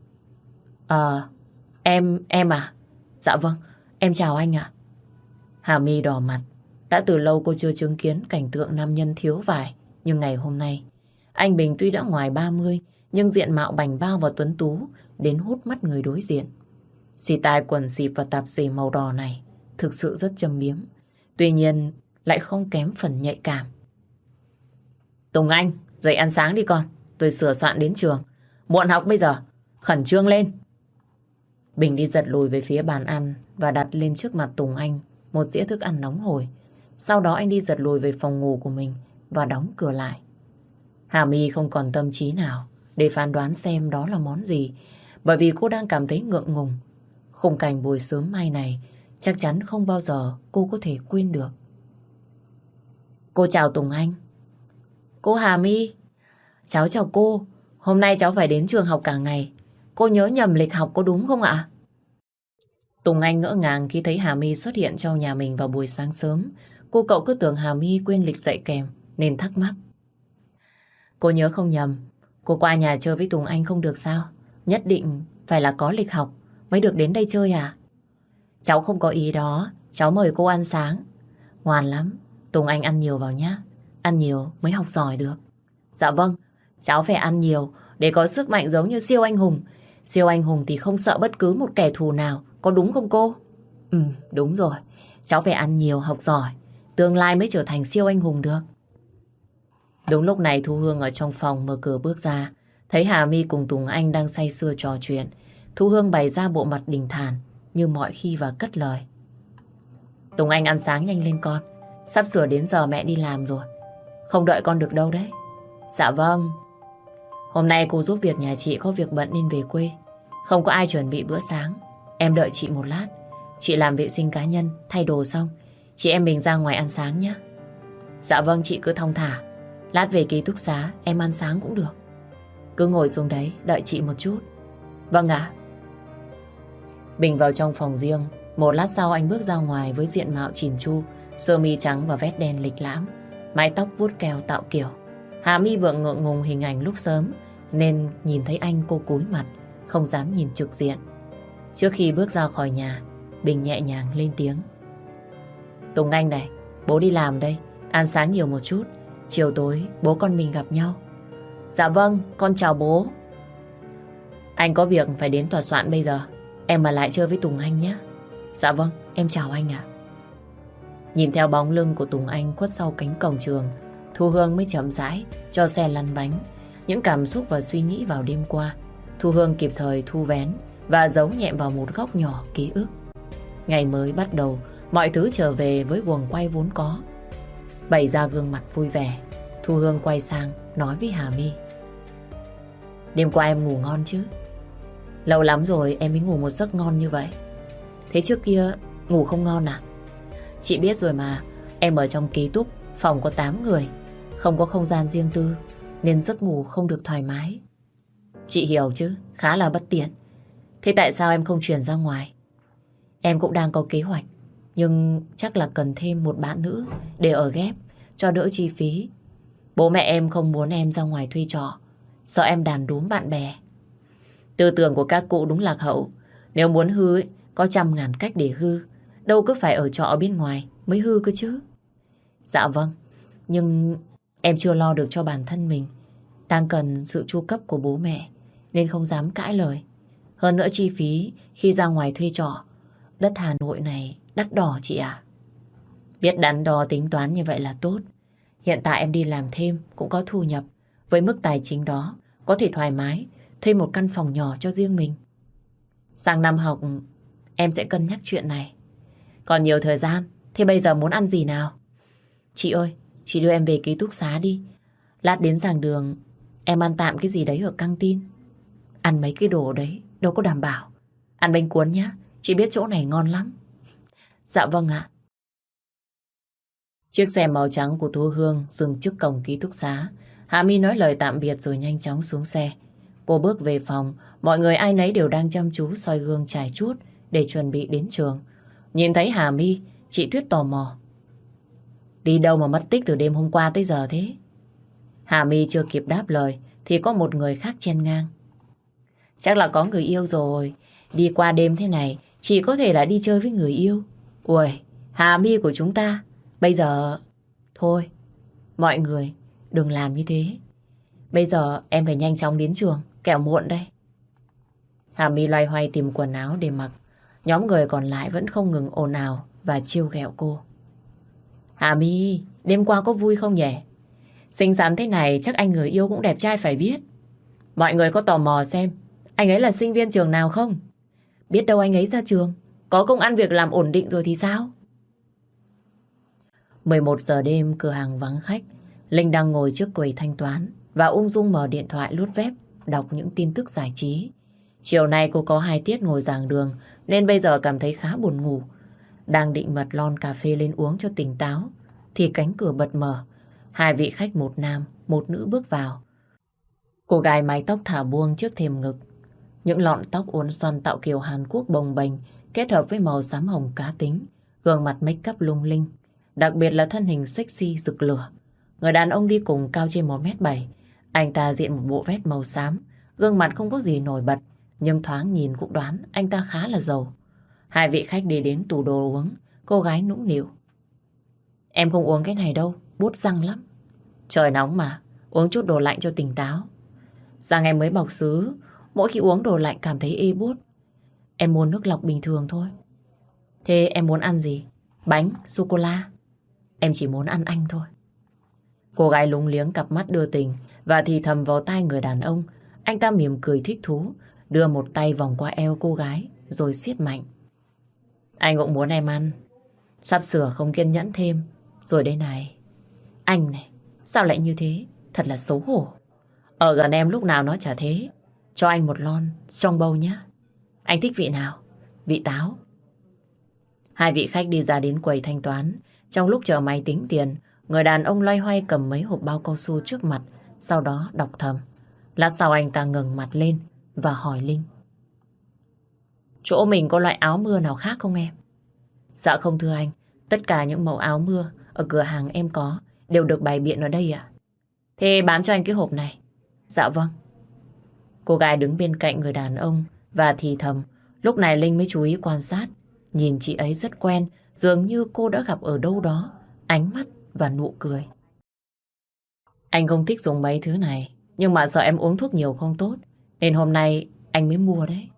[SPEAKER 1] Em à? Dạ vâng, em chào anh ạ. Hà My đỏ mặt. Đã từ lâu cô chưa chứng kiến cảnh tượng nam nhân thiếu vải. Nhưng ngày hôm nay, anh Bình tuy đã ngoài 30, nhưng diện mạo bảnh bao và tuấn tú đến hút mắt người đối diện. Xì tai, quần xịp và tạp dề màu đỏ này thực sự rất châm biếm. Tuy nhiên lại không kém phần nhạy cảm. Tùng Anh, dậy ăn sáng đi con. Tôi sửa soạn đến trường. Muộn học bây giờ. Khẩn trương lên. Bình đi giật lùi về phía bàn ăn và đặt lên trước mặt Tùng Anh một dĩa thức ăn nóng hổi. Sau đó anh đi giật lùi về phòng ngủ của mình và đóng cửa lại. Hà My không còn tâm trí nào để phán đoán xem đó là món gì, bởi vì cô đang cảm thấy ngượng ngùng. Khung cảnh buổi sớm mai này chắc chắn không bao giờ cô có thể quên được. Cô chào Tùng Anh. Cô Hà My. Cháu chào cô. Hôm nay cháu phải đến trường học cả ngày. Cô nhớ nhầm lịch học có đúng không ạ? Tùng Anh ngỡ ngàng khi thấy Hà My xuất hiện trong nhà mình vào buổi sáng sớm. Cô cậu cứ tưởng Hà My quên lịch dạy kèm nên thắc mắc. Cô nhớ không nhầm, cô qua nhà chơi với Tùng Anh không được sao? Nhất định phải là có lịch học mới được đến đây chơi à? Cháu không có ý đó, cháu mời cô ăn sáng. Ngoan lắm, Tùng Anh ăn nhiều vào nhá. Ăn nhiều mới học giỏi được. Dạ vâng, cháu phải ăn nhiều để có sức mạnh giống như siêu anh hùng. Siêu anh hùng thì không sợ bất cứ một kẻ thù nào, có đúng không cô? Đúng rồi, cháu phải ăn nhiều, học giỏi, tương lai mới trở thành siêu anh hùng được. Đúng lúc này Thu Hương ở trong phòng mở cửa bước ra, thấy Hà My cùng Tùng Anh đang say sưa trò chuyện. Thu Hương bày ra bộ mặt bình thản như mọi khi và cất lời. Tùng Anh ăn sáng nhanh lên con, sắp sửa đến giờ mẹ đi làm rồi. Không đợi con được đâu đấy. Dạ vâng. Hôm nay cô giúp việc nhà chị có việc bận nên về quê. Không có ai chuẩn bị bữa sáng. Em đợi chị một lát. Chị làm vệ sinh cá nhân, thay đồ xong chị em mình ra ngoài ăn sáng nhé. Dạ vâng, chị cứ thong thả. Lát về ký túc xá em ăn sáng cũng được. Cứ ngồi xuống đấy đợi chị một chút. Vâng ạ. Bình vào trong phòng riêng. Một lát sau anh bước ra ngoài với diện mạo chỉn chu, sơ mi trắng và vest đen lịch lãm, mái tóc vuốt keo tạo kiểu. Hà My vừa ngượng ngùng hình ảnh lúc sớm nên nhìn thấy anh cô cúi mặt, không dám nhìn trực diện. Trước khi bước ra khỏi nhà, Bình nhẹ nhàng lên tiếng. Tùng Anh này, bố đi làm đây, ăn sáng nhiều một chút, chiều tối bố con mình gặp nhau. Dạ vâng, con chào bố. Anh có việc phải đến tòa soạn bây giờ, em ở lại chơi với Tùng Anh nhé. Dạ vâng, em chào anh ạ. Nhìn theo bóng lưng của Tùng Anh khuất sau cánh cổng trường, Thu Hương mới chậm rãi cho xe lăn bánh. Những cảm xúc và suy nghĩ vào đêm qua, Thu Hương kịp thời thu vén và giấu nhẹm vào một góc nhỏ ký ức. Ngày mới bắt đầu, mọi thứ trở về với guồng quay vốn có. Bày ra gương mặt vui vẻ, Thu Hương quay sang nói với Hà My. Đêm qua em ngủ ngon chứ? Lâu lắm rồi em mới ngủ một giấc ngon như vậy. Thế trước kia ngủ không ngon à? Chị biết rồi mà, em ở trong ký túc, phòng có 8 người, không có không gian riêng tư, nên giấc ngủ không được thoải mái. Chị hiểu chứ, khá là bất tiện. Thế tại sao em không chuyển ra ngoài? Em cũng đang có kế hoạch, nhưng chắc là cần thêm một bạn nữ để ở ghép cho đỡ chi phí. Bố mẹ em không muốn em ra ngoài thuê trọ, sợ em đàn đúm bạn bè. Tư tưởng của các cụ đúng lạc hậu. Nếu muốn hư ấy, có trăm ngàn cách để hư. Đâu cứ phải ở trọ ở bên ngoài mới hư cơ chứ. Dạ vâng, nhưng em chưa lo được cho bản thân mình. Đang cần sự chu cấp của bố mẹ nên không dám cãi lời. Hơn nữa chi phí khi ra ngoài thuê trọ, đất Hà Nội này đắt đỏ chị ạ. Biết đắn đo tính toán như vậy là tốt. Hiện tại em đi làm thêm cũng có thu nhập. Với mức tài chính đó có thể thoải mái thuê một căn phòng nhỏ cho riêng mình. Sang năm học em sẽ cân nhắc chuyện này. Còn nhiều thời gian, thế bây giờ muốn ăn gì nào? Chị ơi, chị đưa em về ký túc xá đi. Lát đến giảng đường em ăn tạm cái gì đấy ở căng tin. Ăn mấy cái đồ đấy đâu có đảm bảo. Ăn bánh cuốn nhá, chị biết chỗ này ngon lắm. Dạ vâng ạ. Chiếc xe màu trắng của Thu Hương dừng trước cổng ký túc xá. Hạ My nói lời tạm biệt rồi nhanh chóng xuống xe. Cô bước về phòng, mọi người ai nấy đều đang chăm chú soi gương chải chuốt để chuẩn bị đến trường. Nhìn thấy Hà My, chị Tuyết tò mò. Đi đâu mà mất tích từ đêm hôm qua tới giờ thế? Hà My chưa kịp đáp lời thì có một người khác chen ngang. Chắc là có người yêu rồi. Đi qua đêm thế này chỉ có thể là đi chơi với người yêu. Ui, Hà My của chúng ta bây giờ... Thôi, mọi người đừng làm như thế. Bây giờ em phải nhanh chóng đến trường, kẻo muộn đây. Hà My loay hoay tìm quần áo để mặc. Nhóm người còn lại vẫn không ngừng ồn ào và trêu ghẹo cô. Hà My, đêm qua có vui không nhỉ? Xinh xắn thế này chắc anh người yêu cũng đẹp trai phải biết. Mọi người có tò mò xem anh ấy là sinh viên trường nào không? Biết đâu anh ấy ra trường có công ăn việc làm ổn định rồi thì sao? 11 giờ đêm, cửa hàng vắng khách. Linh đang ngồi trước quầy thanh toán và ung dung mở điện thoại lướt web, đọc những tin tức giải trí. Chiều nay cô có 2 tiết ngồi giảng đường nên bây giờ cảm thấy khá buồn ngủ. Đang định bật lon cà phê lên uống cho tỉnh táo thì cánh cửa bật mở. 2 vị khách, một nam, một nữ bước vào. Cô gái mái tóc thả buông trước thềm ngực. Những lọn tóc uốn xoăn tạo kiểu Hàn Quốc bồng bềnh kết hợp với màu xám hồng cá tính, gương mặt make up lung linh, đặc biệt là thân hình sexy rực lửa. Người đàn ông đi cùng cao trên 1m7. Anh ta diện một bộ vest màu xám, gương mặt không có gì nổi bật, nhưng thoáng nhìn cũng đoán anh ta khá là giàu. 2 vị khách đi đến tủ đồ uống, cô gái nũng nịu. Em không uống cái này đâu, buốt răng lắm. Trời nóng mà, uống chút đồ lạnh cho tỉnh táo. Răng em mới bọc xứ, mỗi khi uống đồ lạnh cảm thấy ê buốt. Em muốn nước lọc bình thường thôi. Thế em muốn ăn gì? Bánh, sô-cô-la? Em chỉ muốn ăn anh thôi. Cô gái lúng liếng cặp mắt đưa tình và thì thầm vào tai người đàn ông. Anh ta mỉm cười thích thú, đưa một tay vòng qua eo cô gái rồi siết mạnh. Anh cũng muốn em ăn. Sắp sửa không kiên nhẫn thêm. Rồi đây này. Anh này, sao lại như thế? Thật là xấu hổ. Ở gần em lúc nào nó chả thế. Cho anh một lon trong bầu nhé. Anh thích vị nào? Vị táo. 2 vị khách đi ra đến quầy thanh toán. Trong lúc chờ máy tính tiền, người đàn ông loay hoay cầm mấy hộp bao cao su trước mặt, sau đó đọc thầm. Lát sau anh ta ngẩng mặt lên và hỏi Linh. Chỗ mình có loại áo mưa nào khác không em? Dạ không thưa anh, tất cả những mẫu áo mưa ở cửa hàng em có đều được bày biện ở đây ạ. Thế bán cho anh cái hộp này. Dạ vâng. Cô gái đứng bên cạnh người đàn ông và thì thầm. Lúc này Linh mới chú ý quan sát. Nhìn chị ấy rất quen, dường như cô đã gặp ở đâu đó. Ánh mắt và nụ cười. Anh không thích dùng mấy thứ này, nhưng mà sợ em uống thuốc nhiều không tốt, nên hôm nay anh mới mua đấy.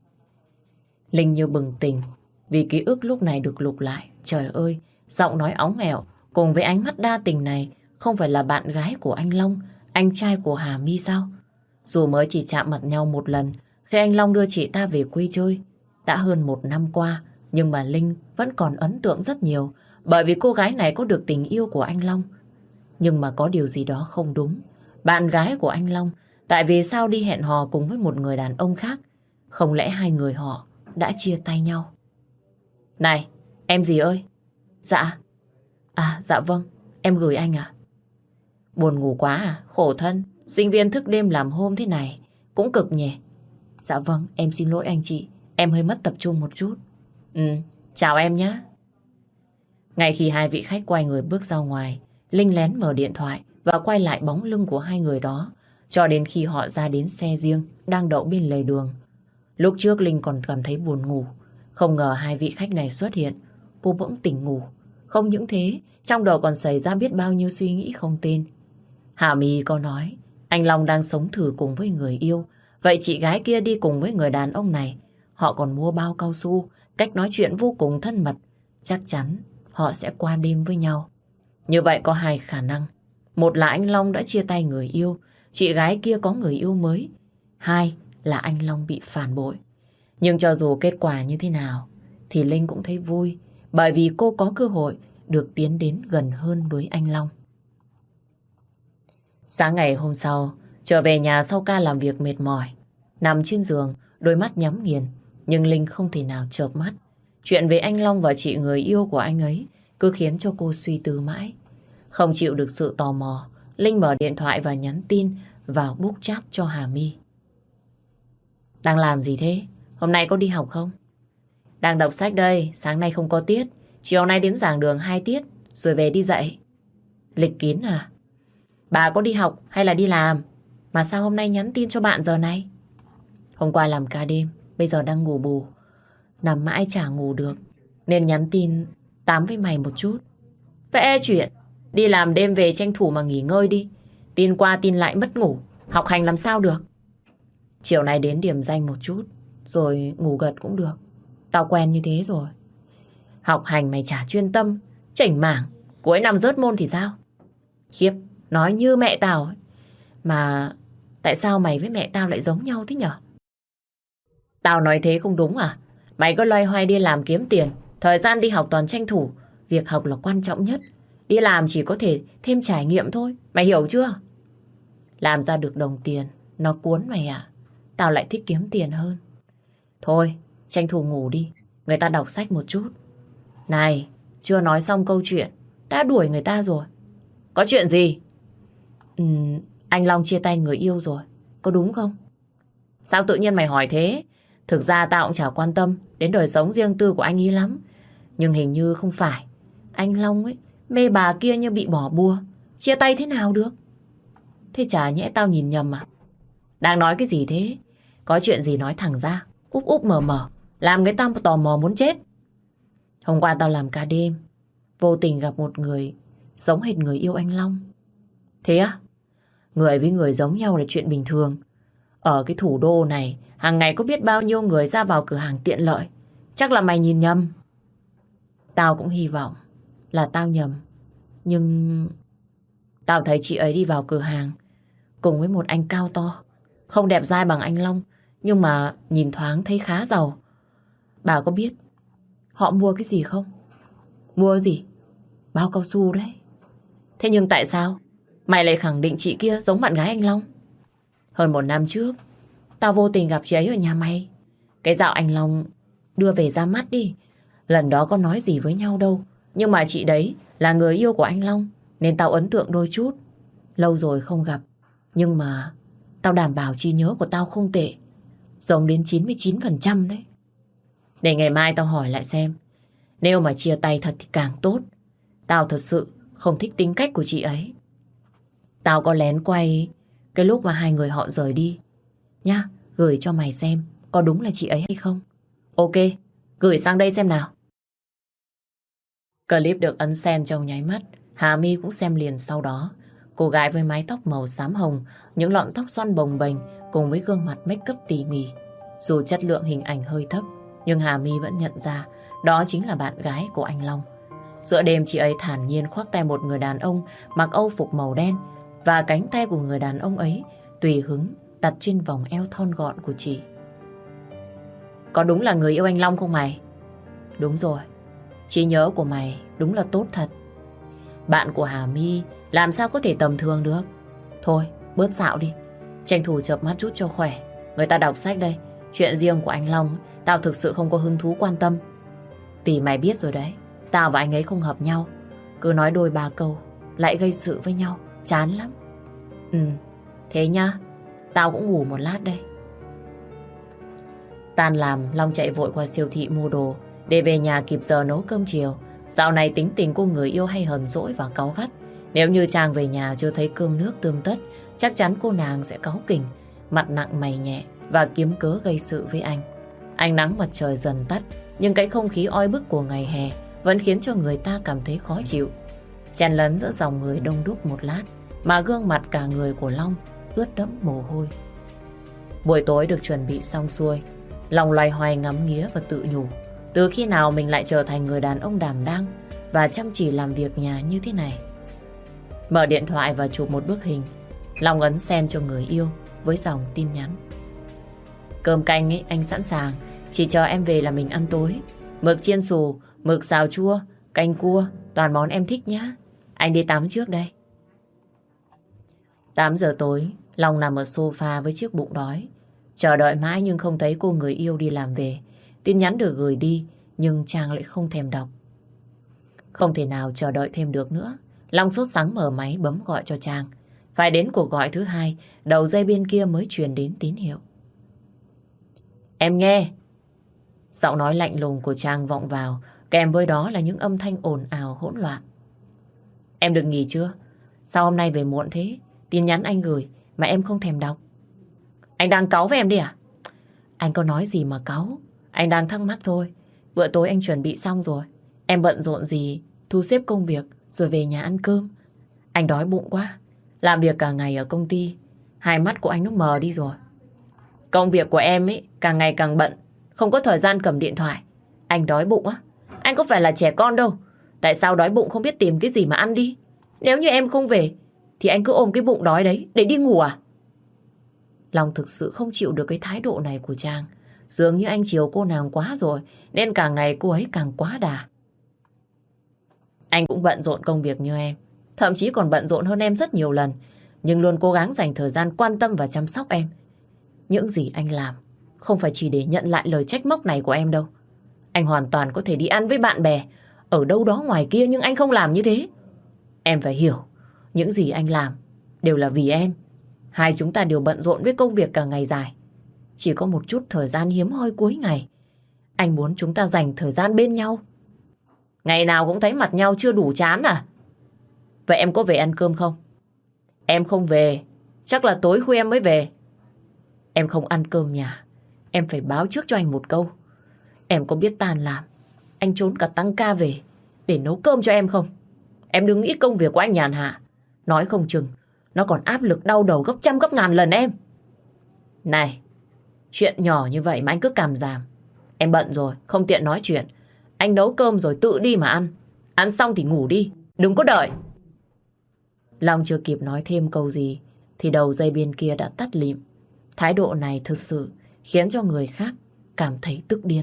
[SPEAKER 1] Linh như bừng tỉnh vì ký ức lúc này được lục lại. Trời ơi, giọng nói óng ẻo cùng với ánh mắt đa tình này không phải là bạn gái của anh Long, anh trai của Hà My sao? Dù mới chỉ chạm mặt nhau một lần khi anh Long đưa chị ta về quê chơi. Đã hơn 1 năm qua, nhưng mà Linh vẫn còn ấn tượng rất nhiều bởi vì cô gái này có được tình yêu của anh Long. Nhưng mà có điều gì đó không đúng. Bạn gái của anh Long tại vì sao đi hẹn hò cùng với một người đàn ông khác? Không lẽ 2 người họ đã chia tay nhau? Này, em gì ơi? Dạ. À, dạ vâng, em gửi anh à? Buồn ngủ quá à? Khổ thân. Sinh viên thức đêm làm hôm thế này. Cũng cực nhỉ? Dạ vâng, em xin lỗi anh chị. Em hơi mất tập trung một chút. Chào em nhé. Ngay khi hai vị khách quay người bước ra ngoài, Linh lén mở điện thoại và quay lại bóng lưng của hai người đó cho đến khi họ ra đến xe riêng đang đậu bên lề đường. Lúc trước Linh còn cảm thấy buồn ngủ. Không ngờ hai vị khách này xuất hiện. Cô bỗng tỉnh ngủ. Không những thế, trong đầu còn xảy ra biết bao nhiêu suy nghĩ không tên. Hà My có nói anh Long đang sống thử cùng với người yêu. Vậy chị gái kia đi cùng với người đàn ông này. Họ còn mua bao cao su, cách nói chuyện vô cùng thân mật. Chắc chắn họ sẽ qua đêm với nhau. Như vậy có hai khả năng. Một là anh Long đã chia tay người yêu, chị gái kia có người yêu mới. Hai là anh Long bị phản bội. Nhưng cho dù kết quả như thế nào thì Linh cũng thấy vui, bởi vì cô có cơ hội được tiến đến gần hơn với anh Long. Sáng ngày hôm sau, trở về nhà sau ca làm việc mệt mỏi, nằm trên giường, đôi mắt nhắm nghiền, nhưng Linh không thể nào chợp mắt. Chuyện về anh Long và chị người yêu của anh ấy cứ khiến cho cô suy tư mãi. Không chịu được sự tò mò, Linh mở điện thoại và nhắn tin vào book chat cho Hà My. Đang làm gì thế? Hôm nay có đi học không? Đang đọc sách đây, sáng nay không có tiết. Chiều nay đến giảng đường 2 tiết, rồi về đi dạy. Lịch kín à? Bà có đi học hay là đi làm? Mà sao hôm nay nhắn tin cho bạn giờ này? Hôm qua làm ca đêm, bây giờ đang ngủ bù. Nằm mãi chả ngủ được, nên nhắn tin tám với mày một chút. Vẽ chuyện, đi làm đêm về tranh thủ mà nghỉ ngơi đi. Tin qua tin lại mất ngủ, học hành làm sao được. Chiều nay đến điểm danh một chút, rồi ngủ gật cũng được. Tao quen như thế rồi. Học hành mày chả chuyên tâm, chảnh mảng, cuối năm rớt môn thì sao? Khiếp, nói như mẹ tao ấy. Mà tại sao mày với mẹ tao lại giống nhau thế nhở? Tao nói thế không đúng à? Mày có loay hoay đi làm kiếm tiền, thời gian đi học toàn tranh thủ. Việc học là quan trọng nhất. Đi làm chỉ có thể thêm trải nghiệm thôi. Mày hiểu chưa? Làm ra được đồng tiền, nó cuốn mày à? Tao lại thích kiếm tiền hơn. Thôi, tranh thủ ngủ đi. Người ta đọc sách một chút. Này, chưa nói xong câu chuyện, đã đuổi người ta rồi. Có chuyện gì? Anh Long chia tay người yêu rồi, có đúng không? Sao tự nhiên mày hỏi thế? Thực ra tao cũng chả quan tâm đến đời sống riêng tư của anh ấy lắm. Nhưng hình như không phải. Anh Long ấy, mê bà kia như bị bỏ bùa. Chia tay thế nào được? Thế chả nhẽ tao nhìn nhầm à? Đang nói cái gì thế? Có chuyện gì nói thẳng ra, úp úp mờ mờ, làm người ta tò mò muốn chết. Hôm qua tao làm ca đêm, vô tình gặp một người giống hệt người yêu anh Long. Thế á? Người với người giống nhau là chuyện bình thường. Ở cái thủ đô này, hàng ngày có biết bao nhiêu người ra vào cửa hàng tiện lợi. Chắc là mày nhìn nhầm. Tao cũng hy vọng là tao nhầm. Nhưng tao thấy chị ấy đi vào cửa hàng cùng với một anh cao to. Không đẹp dai bằng anh Long, nhưng mà nhìn thoáng thấy khá giàu. Bà có biết họ mua cái gì không? Mua gì? Bao cao su đấy. Thế nhưng tại sao mày lại khẳng định chị kia giống bạn gái anh Long? Hơn 1 năm trước, tao vô tình gặp chị ấy ở nhà mày. Cái dạo anh Long đưa về ra mắt đi. Lần đó có nói gì với nhau đâu. Nhưng mà chị đấy là người yêu của anh Long, nên tao ấn tượng đôi chút. Lâu rồi không gặp, nhưng mà tao đảm bảo trí nhớ của tao không tệ. Giống đến 99% đấy. Để ngày mai tao hỏi lại xem. Nếu mà chia tay thật thì càng tốt. Tao thật sự không thích tính cách của chị ấy. Tao có lén quay cái lúc mà hai người họ rời đi nhá, gửi cho mày xem có đúng là chị ấy hay không. Ok, gửi sang đây xem nào. Clip được ấn send trong nháy mắt. Hà My cũng xem liền sau đó. Cô gái với mái tóc màu xám hồng, những lọn tóc xoăn bồng bềnh cùng với gương mặt make up tỉ mỉ. Dù chất lượng hình ảnh hơi thấp, nhưng Hà My vẫn nhận ra đó chính là bạn gái của anh Long. Giữa đêm chị ấy thản nhiên khoác tay một người đàn ông mặc âu phục màu đen, và cánh tay của người đàn ông ấy tùy hứng đặt trên vòng eo thon gọn của chị. Có đúng là người yêu anh Long không mày? Đúng rồi, trí nhớ của mày đúng là tốt thật. Bạn của Hà My làm sao có thể tầm thường được. Thôi, bớt xạo đi, tranh thủ chợp mắt chút cho khỏe. Người ta đọc sách đây. Chuyện riêng của anh Long tao thực sự không có hứng thú quan tâm. Vì mày biết rồi đấy, tao và anh ấy không hợp nhau. Cứ nói đôi ba câu lại gây sự với nhau, chán lắm. Ừ, thế nhá, tao cũng ngủ một lát đây. Tan làm, Long chạy vội qua siêu thị mua đồ để về nhà kịp giờ nấu cơm chiều. Dạo này tính tình cô người yêu hay hờn dỗi và cáu gắt. Nếu như Trang về nhà chưa thấy cơm nước tươm tất, chắc chắn cô nàng sẽ cáu kỉnh, mặt nặng mày nhẹ và kiếm cớ gây sự với anh. Ánh nắng mặt trời dần tắt, nhưng cái không khí oi bức của ngày hè vẫn khiến cho người ta cảm thấy khó chịu. Chen lấn giữa dòng người đông đúc một lát, mà gương mặt cả người của Long ướt đẫm mồ hôi. Buổi tối được chuẩn bị xong xuôi, Long loay hoay ngắm nghía và tự nhủ, từ khi nào mình lại trở thành người đàn ông đảm đang và chăm chỉ làm việc nhà như thế này. Mở điện thoại và chụp một bức hình, Long ấn send cho người yêu với dòng tin nhắn: cơm canh ấy anh sẵn sàng, chỉ chờ em về là mình ăn tối. Mực chiên xù, mực xào chua, canh cua, toàn món em thích nhá. Anh đi tắm trước đây. 8 giờ tối, Long nằm ở sofa với chiếc bụng đói. Chờ đợi mãi nhưng không thấy cô người yêu đi làm về. Tin nhắn được gửi đi nhưng Trang lại không thèm đọc. Không thể nào chờ đợi thêm được nữa, Long sốt sắng mở máy bấm gọi cho Trang. Phải đến cuộc gọi thứ hai, đầu dây bên kia mới truyền đến tín hiệu. Em nghe. Giọng nói lạnh lùng của Trang vọng vào, kèm với đó là những âm thanh ồn ào hỗn loạn. Em được nghỉ chưa? Sao hôm nay về muộn thế? Tin nhắn anh gửi mà em không thèm đọc. Anh đang cáu với em đi à? Anh có nói gì mà cáu? Anh đang thắc mắc thôi. Bữa tối anh chuẩn bị xong rồi. Em bận rộn gì thu xếp công việc rồi về nhà ăn cơm. Anh đói bụng quá. Làm việc cả ngày ở công ty, hai mắt của anh nó mờ đi rồi. Công việc của em ấy càng ngày càng bận, không có thời gian cầm điện thoại. Anh đói bụng á? Anh có phải là trẻ con đâu. Tại sao đói bụng không biết tìm cái gì mà ăn đi? Nếu như em không về thì anh cứ ôm cái bụng đói đấy để đi ngủ à? Long thực sự không chịu được cái thái độ này của Trang. Dường như anh chiều cô nàng quá rồi, nên càng ngày cô ấy càng quá đà. Anh cũng bận rộn công việc như em, thậm chí còn bận rộn hơn em rất nhiều lần, nhưng luôn cố gắng dành thời gian quan tâm và chăm sóc em. Những gì anh làm không phải chỉ để nhận lại lời trách móc này của em đâu. Anh hoàn toàn có thể đi ăn với bạn bè ở đâu đó ngoài kia, nhưng anh không làm như thế. Em phải hiểu, những gì anh làm đều là vì em. Hai chúng ta đều bận rộn với công việc cả ngày dài. Chỉ có một chút thời gian hiếm hoi cuối ngày, anh muốn chúng ta dành thời gian bên nhau. Ngày nào cũng thấy mặt nhau chưa đủ chán à? Vậy em có về ăn cơm không? Em không về, chắc là tối khuya em mới về. Em không ăn cơm nhà, em phải báo trước cho anh một câu. Em có biết tan làm anh trốn cả tăng ca về để nấu cơm cho em không? Em đừng nghĩ công việc của anh nhàn hạ. Nói không chừng nó còn áp lực đau đầu gấp trăm gấp ngàn lần em. Này, chuyện nhỏ như vậy mà anh cứ càm ràm. Em bận rồi, không tiện nói chuyện. Anh nấu cơm rồi tự đi mà ăn. Ăn xong thì ngủ đi, đừng có đợi. Long chưa kịp nói thêm câu gì thì đầu dây bên kia đã tắt lịm. Thái độ này thực sự khiến cho người khác cảm thấy tức điên.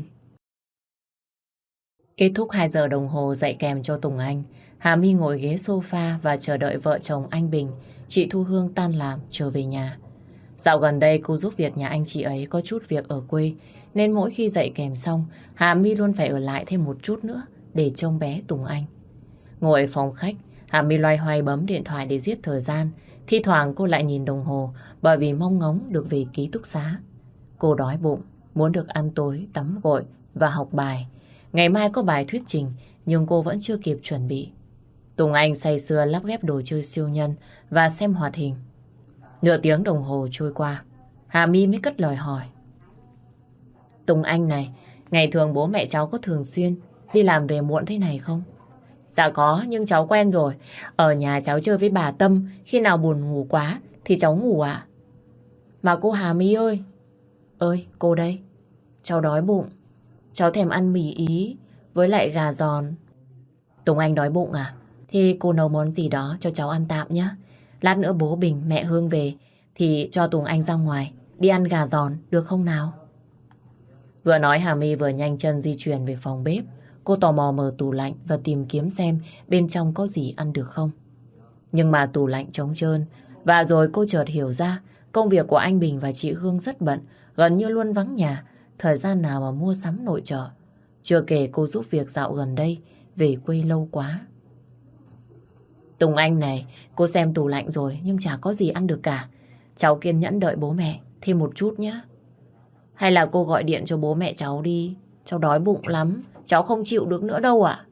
[SPEAKER 1] Kết thúc 2 giờ đồng hồ dạy kèm cho Tùng Anh, Hà My ngồi ghế sofa và chờ đợi vợ chồng anh Bình, chị Thu Hương tan làm trở về nhà. Dạo gần đây cô giúp việc nhà anh chị ấy có chút việc ở quê, nên mỗi khi dạy kèm xong, Hà My luôn phải ở lại thêm một chút nữa để trông bé Tùng Anh. Ngồi ở phòng khách, Hà My loay hoay bấm điện thoại để giết thời gian. Thi thoảng cô lại nhìn đồng hồ bởi vì mong ngóng được về ký túc xá. Cô đói bụng, muốn được ăn tối, tắm gội và học bài. Ngày mai có bài thuyết trình nhưng cô vẫn chưa kịp chuẩn bị. Tùng Anh say sưa lắp ghép đồ chơi siêu nhân và xem hoạt hình. Nửa tiếng đồng hồ trôi qua, Hà My mới cất lời hỏi. Tùng Anh này, ngày thường bố mẹ cháu có thường xuyên đi làm về muộn thế này không? Dạ có, nhưng cháu quen rồi. Ở nhà cháu chơi với bà Tâm, khi nào buồn ngủ quá thì cháu ngủ ạ. Mà cô Hà My ơi! Ơi, cô đây. Cháu đói bụng. Cháu thèm ăn mì Ý với lại gà giòn. Tùng Anh đói bụng à? Thì cô nấu món gì đó cho cháu ăn tạm nhé. Lát nữa bố Bình, mẹ Hương về thì cho Tùng Anh ra ngoài đi ăn gà giòn, được không nào? Vừa nói Hà My vừa nhanh chân di chuyển về phòng bếp. Cô tò mò mở tủ lạnh và tìm kiếm xem bên trong có gì ăn được không. Nhưng mà tủ lạnh trống trơn. Và rồi cô chợt hiểu ra công việc của anh Bình và chị Hương rất bận, gần như luôn vắng nhà, thời gian nào mà mua sắm nội trợ. Chưa kể cô giúp việc dạo gần đây về quê lâu quá. Tùng Anh này, cô xem tủ lạnh rồi nhưng chả có gì ăn được cả. Cháu kiên nhẫn đợi bố mẹ thêm một chút nhé. Hay là cô gọi điện cho bố mẹ cháu đi. Cháu đói bụng lắm, cháu không chịu được nữa đâu ạ.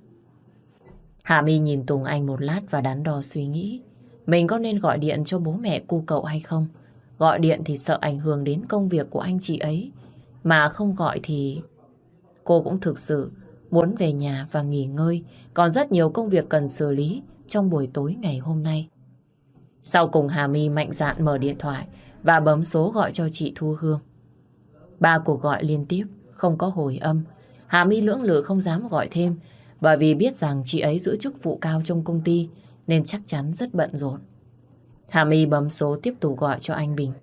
[SPEAKER 1] Hà My nhìn Tùng Anh một lát và đắn đo suy nghĩ. Mình có nên gọi điện cho bố mẹ cu cậu hay không? Gọi điện thì sợ ảnh hưởng đến công việc của anh chị ấy. Mà không gọi thì cô cũng thực sự muốn về nhà và nghỉ ngơi. Còn rất nhiều công việc cần xử lý trong buổi tối ngày hôm nay. Sau cùng Hà My mạnh dạn mở điện thoại và bấm số gọi cho chị Thu Hương. 3 cuộc gọi liên tiếp, không có hồi âm. Hà My lưỡng lự không dám gọi thêm, bởi vì biết rằng chị ấy giữ chức vụ cao trong công ty nên chắc chắn rất bận rộn. Hà My bấm số tiếp tục gọi cho anh Bình.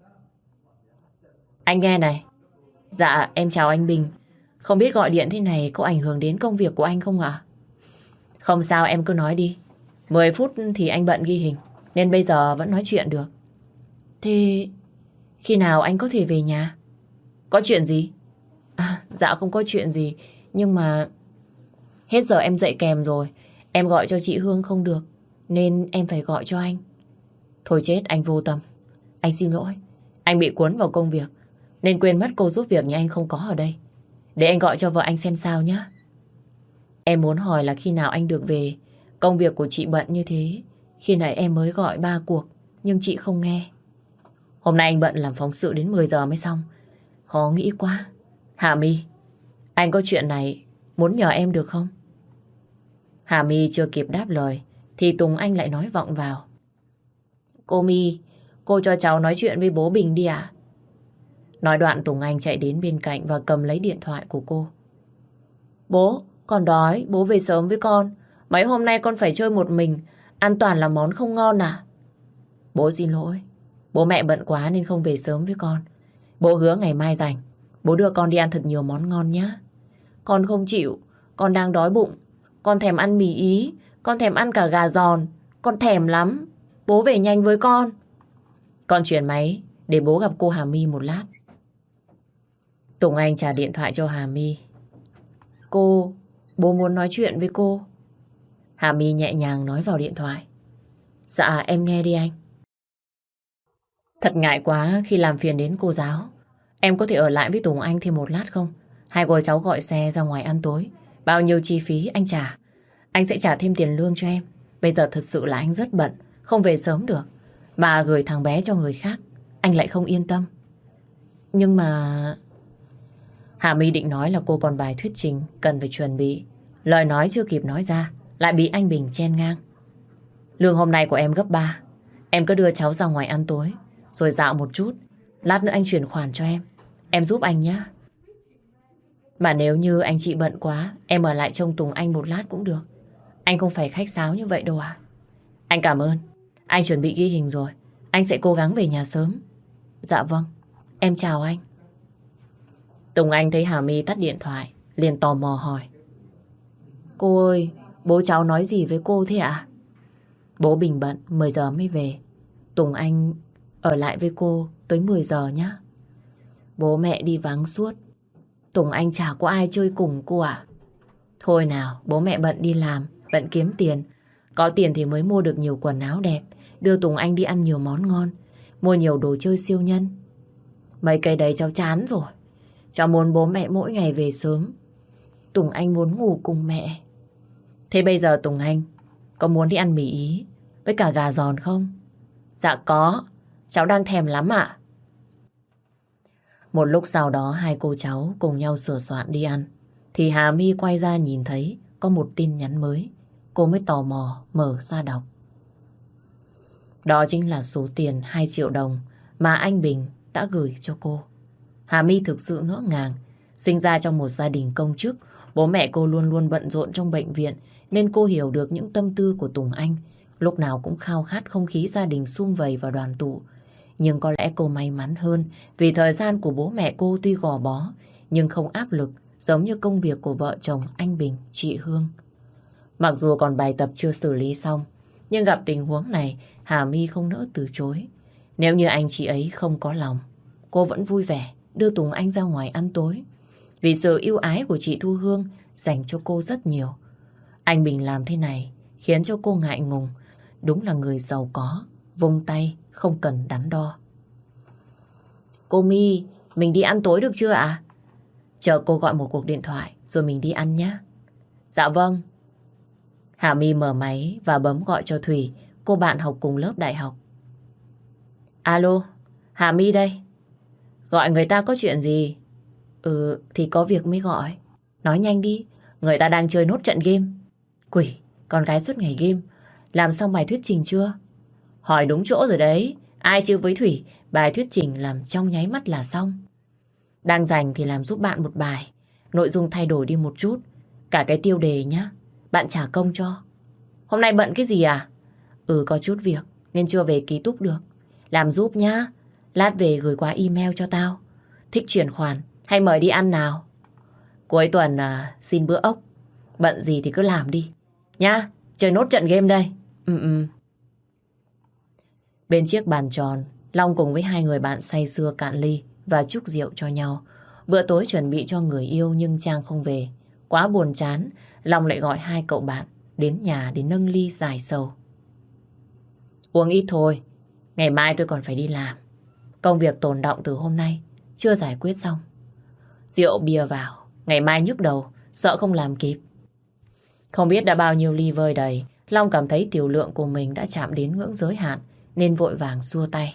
[SPEAKER 1] Anh nghe này. Dạ, em chào anh Bình. Không biết gọi điện thế này có ảnh hưởng đến công việc của anh không ạ? Không sao, em cứ nói đi. 10 phút thì anh bận ghi hình, nên bây giờ vẫn nói chuyện được. Thế khi nào anh có thể về nhà? Có chuyện gì? Dạ không có chuyện gì, nhưng mà hết giờ em dạy kèm rồi. Em gọi cho chị Hương không được, nên em phải gọi cho anh. Thôi chết, anh vô tâm. Anh xin lỗi. Anh bị cuốn vào công việc, nên quên mất cô giúp việc nhà anh không có ở đây. Để anh gọi cho vợ anh xem sao nhé. Em muốn hỏi là khi nào anh được về. Công việc của chị bận như thế. Khi nãy em mới gọi 3 cuộc, nhưng chị không nghe. Hôm nay anh bận làm phóng sự đến 10 giờ mới xong. Khó nghĩ quá. Hà My, anh có chuyện này muốn nhờ em được không? Hà My chưa kịp đáp lời thì Tùng Anh lại nói vọng vào. Cô My, cô cho cháu nói chuyện với bố Bình đi ạ. Nói đoạn Tùng Anh chạy đến bên cạnh và cầm lấy điện thoại của cô. Bố, con đói, bố về sớm với con. Mấy hôm nay con phải chơi một mình, ăn toàn là món không ngon à? Bố xin lỗi, bố mẹ bận quá nên không về sớm với con. Bố hứa ngày mai rảnh, bố đưa con đi ăn thật nhiều món ngon nhé. Con không chịu, con đang đói bụng. Con thèm ăn mì Ý, con thèm ăn cả gà giòn. Con thèm lắm, bố về nhanh với con. Con chuyển máy để bố gặp cô Hà My một lát. Tùng Anh trả điện thoại cho Hà My. Cô, bố muốn nói chuyện với cô. Hà My nhẹ nhàng nói vào điện thoại. Dạ, em nghe đi anh. Thật ngại quá khi làm phiền đến cô giáo. Em có thể ở lại với Tùng Anh thêm một lát không? Hai cô cháu gọi xe ra ngoài ăn tối. Bao nhiêu chi phí anh trả. Anh sẽ trả thêm tiền lương cho em. Bây giờ thật sự là anh rất bận, không về sớm được. Mà gửi thằng bé cho người khác, anh lại không yên tâm. Nhưng mà... Hà My định nói là cô còn bài thuyết trình cần phải chuẩn bị. Lời nói chưa kịp nói ra lại bị anh Bình chen ngang. Lương hôm nay của em gấp 3. Em cứ đưa cháu ra ngoài ăn tối rồi dạo một chút. Lát nữa anh chuyển khoản cho em. Em giúp anh nhé. Mà nếu như anh chị bận quá, em ở lại trông Tùng Anh một lát cũng được. Anh không phải khách sáo như vậy đâu à. Anh cảm ơn. Anh chuẩn bị ghi hình rồi. Anh sẽ cố gắng về nhà sớm. Dạ vâng. Em chào anh. Tùng Anh thấy Hà My tắt điện thoại, liền tò mò hỏi. Cô ơi, bố cháu nói gì với cô thế ạ? Bố Bình bận, 10 giờ mới về. Tùng Anh ở lại với cô tới 10 giờ nhé. Bố mẹ đi vắng suốt. Tùng Anh chả có ai chơi cùng cô à? Thôi nào, bố mẹ bận đi làm, bận kiếm tiền. Có tiền thì mới mua được nhiều quần áo đẹp, đưa Tùng Anh đi ăn nhiều món ngon, mua nhiều đồ chơi siêu nhân. Mấy cái đấy cháu chán rồi. Cháu muốn bố mẹ mỗi ngày về sớm. Tùng Anh muốn ngủ cùng mẹ. Thế bây giờ Tùng Anh có muốn đi ăn mì Ý với cả gà giòn không? Dạ có, cháu đang thèm lắm ạ. Một lúc sau đó hai cô cháu cùng nhau sửa soạn đi ăn. Thì Hà My quay ra nhìn thấy có một tin nhắn mới. Cô mới tò mò mở ra đọc. Đó chính là số tiền 2 triệu đồng mà anh Bình đã gửi cho cô. Hà My thực sự ngỡ ngàng. Sinh ra trong một gia đình công chức, bố mẹ cô luôn luôn bận rộn trong bệnh viện, nên cô hiểu được những tâm tư của Tùng Anh. Lúc nào cũng khao khát không khí gia đình sum vầy và đoàn tụ. Nhưng có lẽ cô may mắn hơn vì thời gian của bố mẹ cô tuy gò bó nhưng không áp lực giống như công việc của vợ chồng anh Bình, chị Hương. Mặc dù còn bài tập chưa xử lý xong, nhưng gặp tình huống này Hà My không nỡ từ chối. Nếu như anh chị ấy không có lòng, cô vẫn vui vẻ đưa Tùng Anh ra ngoài ăn tối. Vì sự yêu ái của chị Thu Hương dành cho cô rất nhiều. Anh Bình làm thế này khiến cho cô ngại ngùng. đúng là người giàu có, vung tay không cần đắn đo. Cô My, mình đi ăn tối được chưa ạ? Chờ cô gọi một cuộc điện thoại rồi mình đi ăn nhé. Dạ vâng. Hà My mở máy và bấm gọi cho Thủy, cô bạn học cùng lớp đại học. Alo, Hà My đây. Gọi người ta có chuyện gì? Thì có việc mới gọi. Nói nhanh đi, người ta đang chơi nốt trận game. Quỷ, con gái suốt ngày game. Làm xong bài thuyết trình chưa? Hỏi đúng chỗ rồi đấy. Ai chưa với Thủy, bài thuyết trình làm trong nháy mắt là xong. Đang rảnh thì làm giúp bạn một bài. Nội dung thay đổi đi một chút. Cả cái tiêu đề nhá. Bạn trả công cho. Hôm nay bận cái gì à? Có chút việc nên chưa về ký túc được. Làm giúp nhá. Lát về gửi qua email cho tao. Thích chuyển khoản hay mời đi ăn nào? Cuối tuần xin bữa ốc. Bận gì thì cứ làm đi nhá. Chơi nốt trận game đây. Bên chiếc bàn tròn, Long cùng với hai người bạn say sưa cạn ly và chúc rượu cho nhau. Bữa tối chuẩn bị cho người yêu nhưng Trang không về. Quá buồn chán, Long lại gọi hai cậu bạn đến nhà để nâng ly giải sầu. Uống ít thôi, ngày mai tôi còn phải đi làm. Công việc tồn đọng từ hôm nay chưa giải quyết xong. Rượu bia vào, ngày mai nhức đầu, sợ không làm kịp. Không biết đã bao nhiêu ly vơi đầy, Long cảm thấy tiểu lượng của mình đã chạm đến ngưỡng giới hạn nên vội vàng xua tay.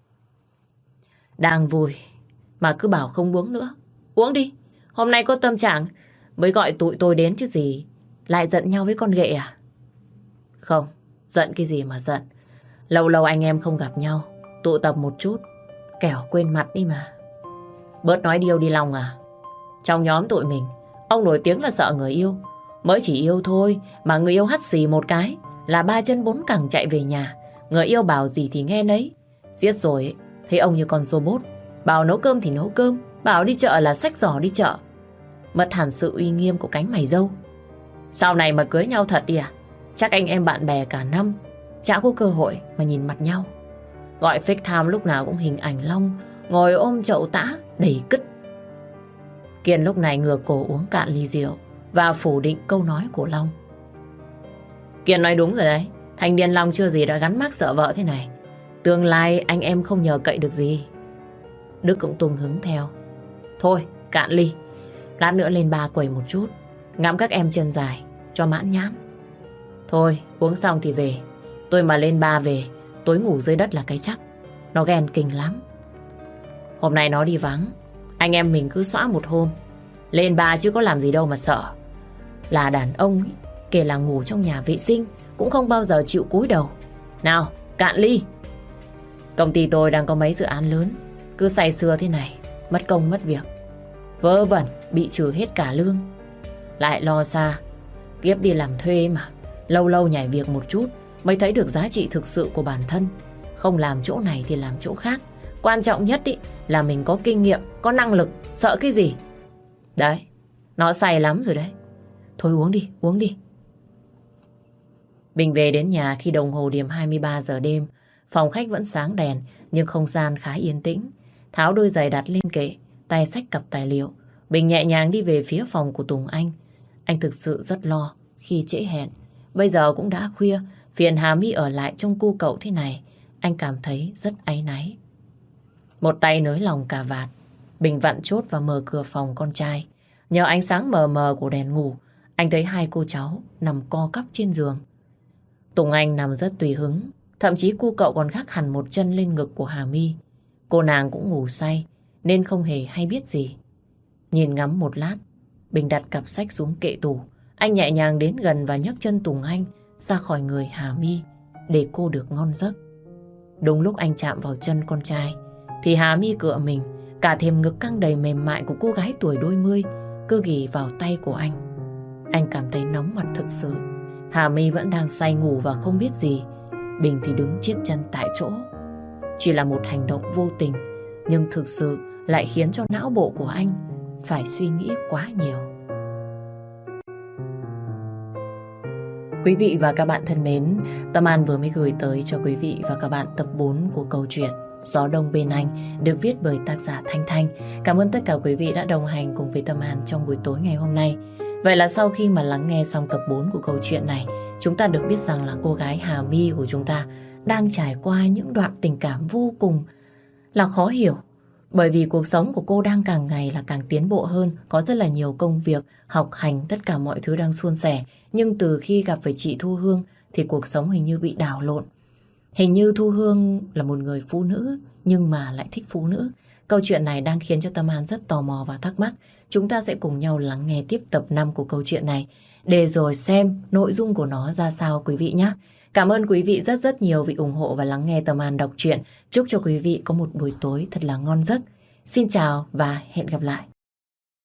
[SPEAKER 1] Đang vui mà cứ bảo không uống nữa. Uống đi, hôm nay có tâm trạng mới gọi tụi tôi đến chứ gì. Lại giận nhau với con ghệ à? Không, giận cái gì mà giận. Lâu lâu anh em không gặp nhau, tụ tập một chút, kẻo quên mặt đi mà. Bớt nói điêu đi Long à. Trong nhóm tụi mình, ông nổi tiếng là sợ người yêu. Mới chỉ yêu thôi mà người yêu hắt xì một cái là ba chân bốn cẳng chạy về nhà. Người yêu bảo gì thì nghe nấy. Giết rồi ấy, thấy ông như con robot. Bảo nấu cơm thì nấu cơm, bảo đi chợ là xách giỏ đi chợ. Mất hẳn sự uy nghiêm của cánh mày râu. Sau này mà cưới nhau thật đi à? Chắc anh em bạn bè cả năm chả có cơ hội mà nhìn mặt nhau. Gọi FaceTime lúc nào cũng hình ảnh Long ngồi ôm chậu tã đầy cứt. Kiên lúc này ngửa cổ uống cạn ly rượu và phủ định câu nói của Long. Kiên nói đúng rồi đấy. Thanh niên Long chưa gì đã gắn mác sợ vợ thế này. Tương lai anh em không nhờ cậy được gì. Đức cũng tung hứng theo. Thôi cạn ly, lát nữa lên bar quẩy một chút, ngắm các em chân dài cho mãn nhãn. Thôi uống xong thì về. Tôi mà lên bar về, tối ngủ dưới đất là cái chắc. Nó ghen kinh lắm. Hôm nay nó đi vắng, anh em mình cứ xõa một hôm. Lên bar chứ có làm gì đâu mà sợ. Là đàn ông ấy, kể là ngủ trong nhà vệ sinh cũng không bao giờ chịu cúi đầu. Nào cạn ly. Công ty tôi đang có mấy dự án lớn, cứ say sưa thế này mất công mất việc. Vớ vẩn bị trừ hết cả lương. Lại lo xa, kiếp đi làm thuê mà. Lâu lâu nhảy việc một chút mới thấy được giá trị thực sự của bản thân. Không làm chỗ này thì làm chỗ khác. Quan trọng nhất ý, là mình có kinh nghiệm, có năng lực, sợ cái gì. Đấy, nó say lắm rồi đấy. Thôi uống đi, uống đi. Bình về đến nhà khi đồng hồ điểm 23 giờ đêm. Phòng khách vẫn sáng đèn nhưng không gian khá yên tĩnh. Tháo đôi giày đặt lên kệ, tay xách cặp tài liệu. Bình nhẹ nhàng đi về phía phòng của Tùng Anh. Anh thực sự rất lo khi trễ hẹn. Bây giờ cũng đã khuya, phiền Hà My ở lại trong cu cậu thế này. Anh cảm thấy rất áy náy. Một tay nới lòng cà vạt, Bình vặn chốt và mở cửa phòng con trai. Nhờ ánh sáng mờ mờ của đèn ngủ, anh thấy hai cô cháu nằm co quắp trên giường. Tùng Anh nằm rất tùy hứng, thậm chí cu cậu còn gác hẳn một chân lên ngực của Hà My. Cô nàng cũng ngủ say nên không hề hay biết gì. Nhìn ngắm một lát, Bình đặt cặp sách xuống kệ tủ. Anh nhẹ nhàng đến gần và nhấc chân Tùng Anh ra khỏi người Hà My để cô được ngon giấc. Đúng lúc anh chạm vào chân con trai thì Hà My cựa mình, cả thềm ngực căng đầy mềm mại của cô gái tuổi đôi mươi cứ ghì vào tay của anh. Anh cảm thấy nóng mặt thật sự. Hà My vẫn đang say ngủ và không biết gì. Bình thì đứng chết chân tại chỗ. Chỉ là một hành động vô tình nhưng thực sự lại khiến cho não bộ của anh phải suy nghĩ quá nhiều. Quý vị và các bạn thân mến, Tâm An vừa mới gửi tới cho quý vị và các bạn tập 4 của câu chuyện Gió Đông Bên Anh được viết bởi tác giả Thanh Thanh. Cảm ơn tất cả quý vị đã đồng hành cùng với Tâm An trong buổi tối ngày hôm nay. Vậy là sau khi mà lắng nghe xong tập 4 của câu chuyện này, chúng ta được biết rằng là cô gái Hà My của chúng ta đang trải qua những đoạn tình cảm vô cùng là khó hiểu. Bởi vì cuộc sống của cô đang càng ngày là càng tiến bộ hơn, có rất là nhiều công việc, học hành, tất cả mọi thứ đang suôn sẻ. Nhưng từ khi gặp phải chị Thu Hương thì cuộc sống hình như bị đảo lộn. Hình như Thu Hương là một người phụ nữ nhưng mà lại thích phụ nữ. Câu chuyện này đang khiến cho Tâm An rất tò mò và thắc mắc. Chúng ta sẽ cùng nhau lắng nghe tiếp tập 5 của câu chuyện này để rồi xem nội dung của nó ra sao quý vị nhé. Cảm ơn quý vị rất rất nhiều vì ủng hộ và lắng nghe Tâm An đọc truyện. Chúc cho quý vị có một buổi tối thật là ngon giấc. Xin chào và hẹn gặp lại.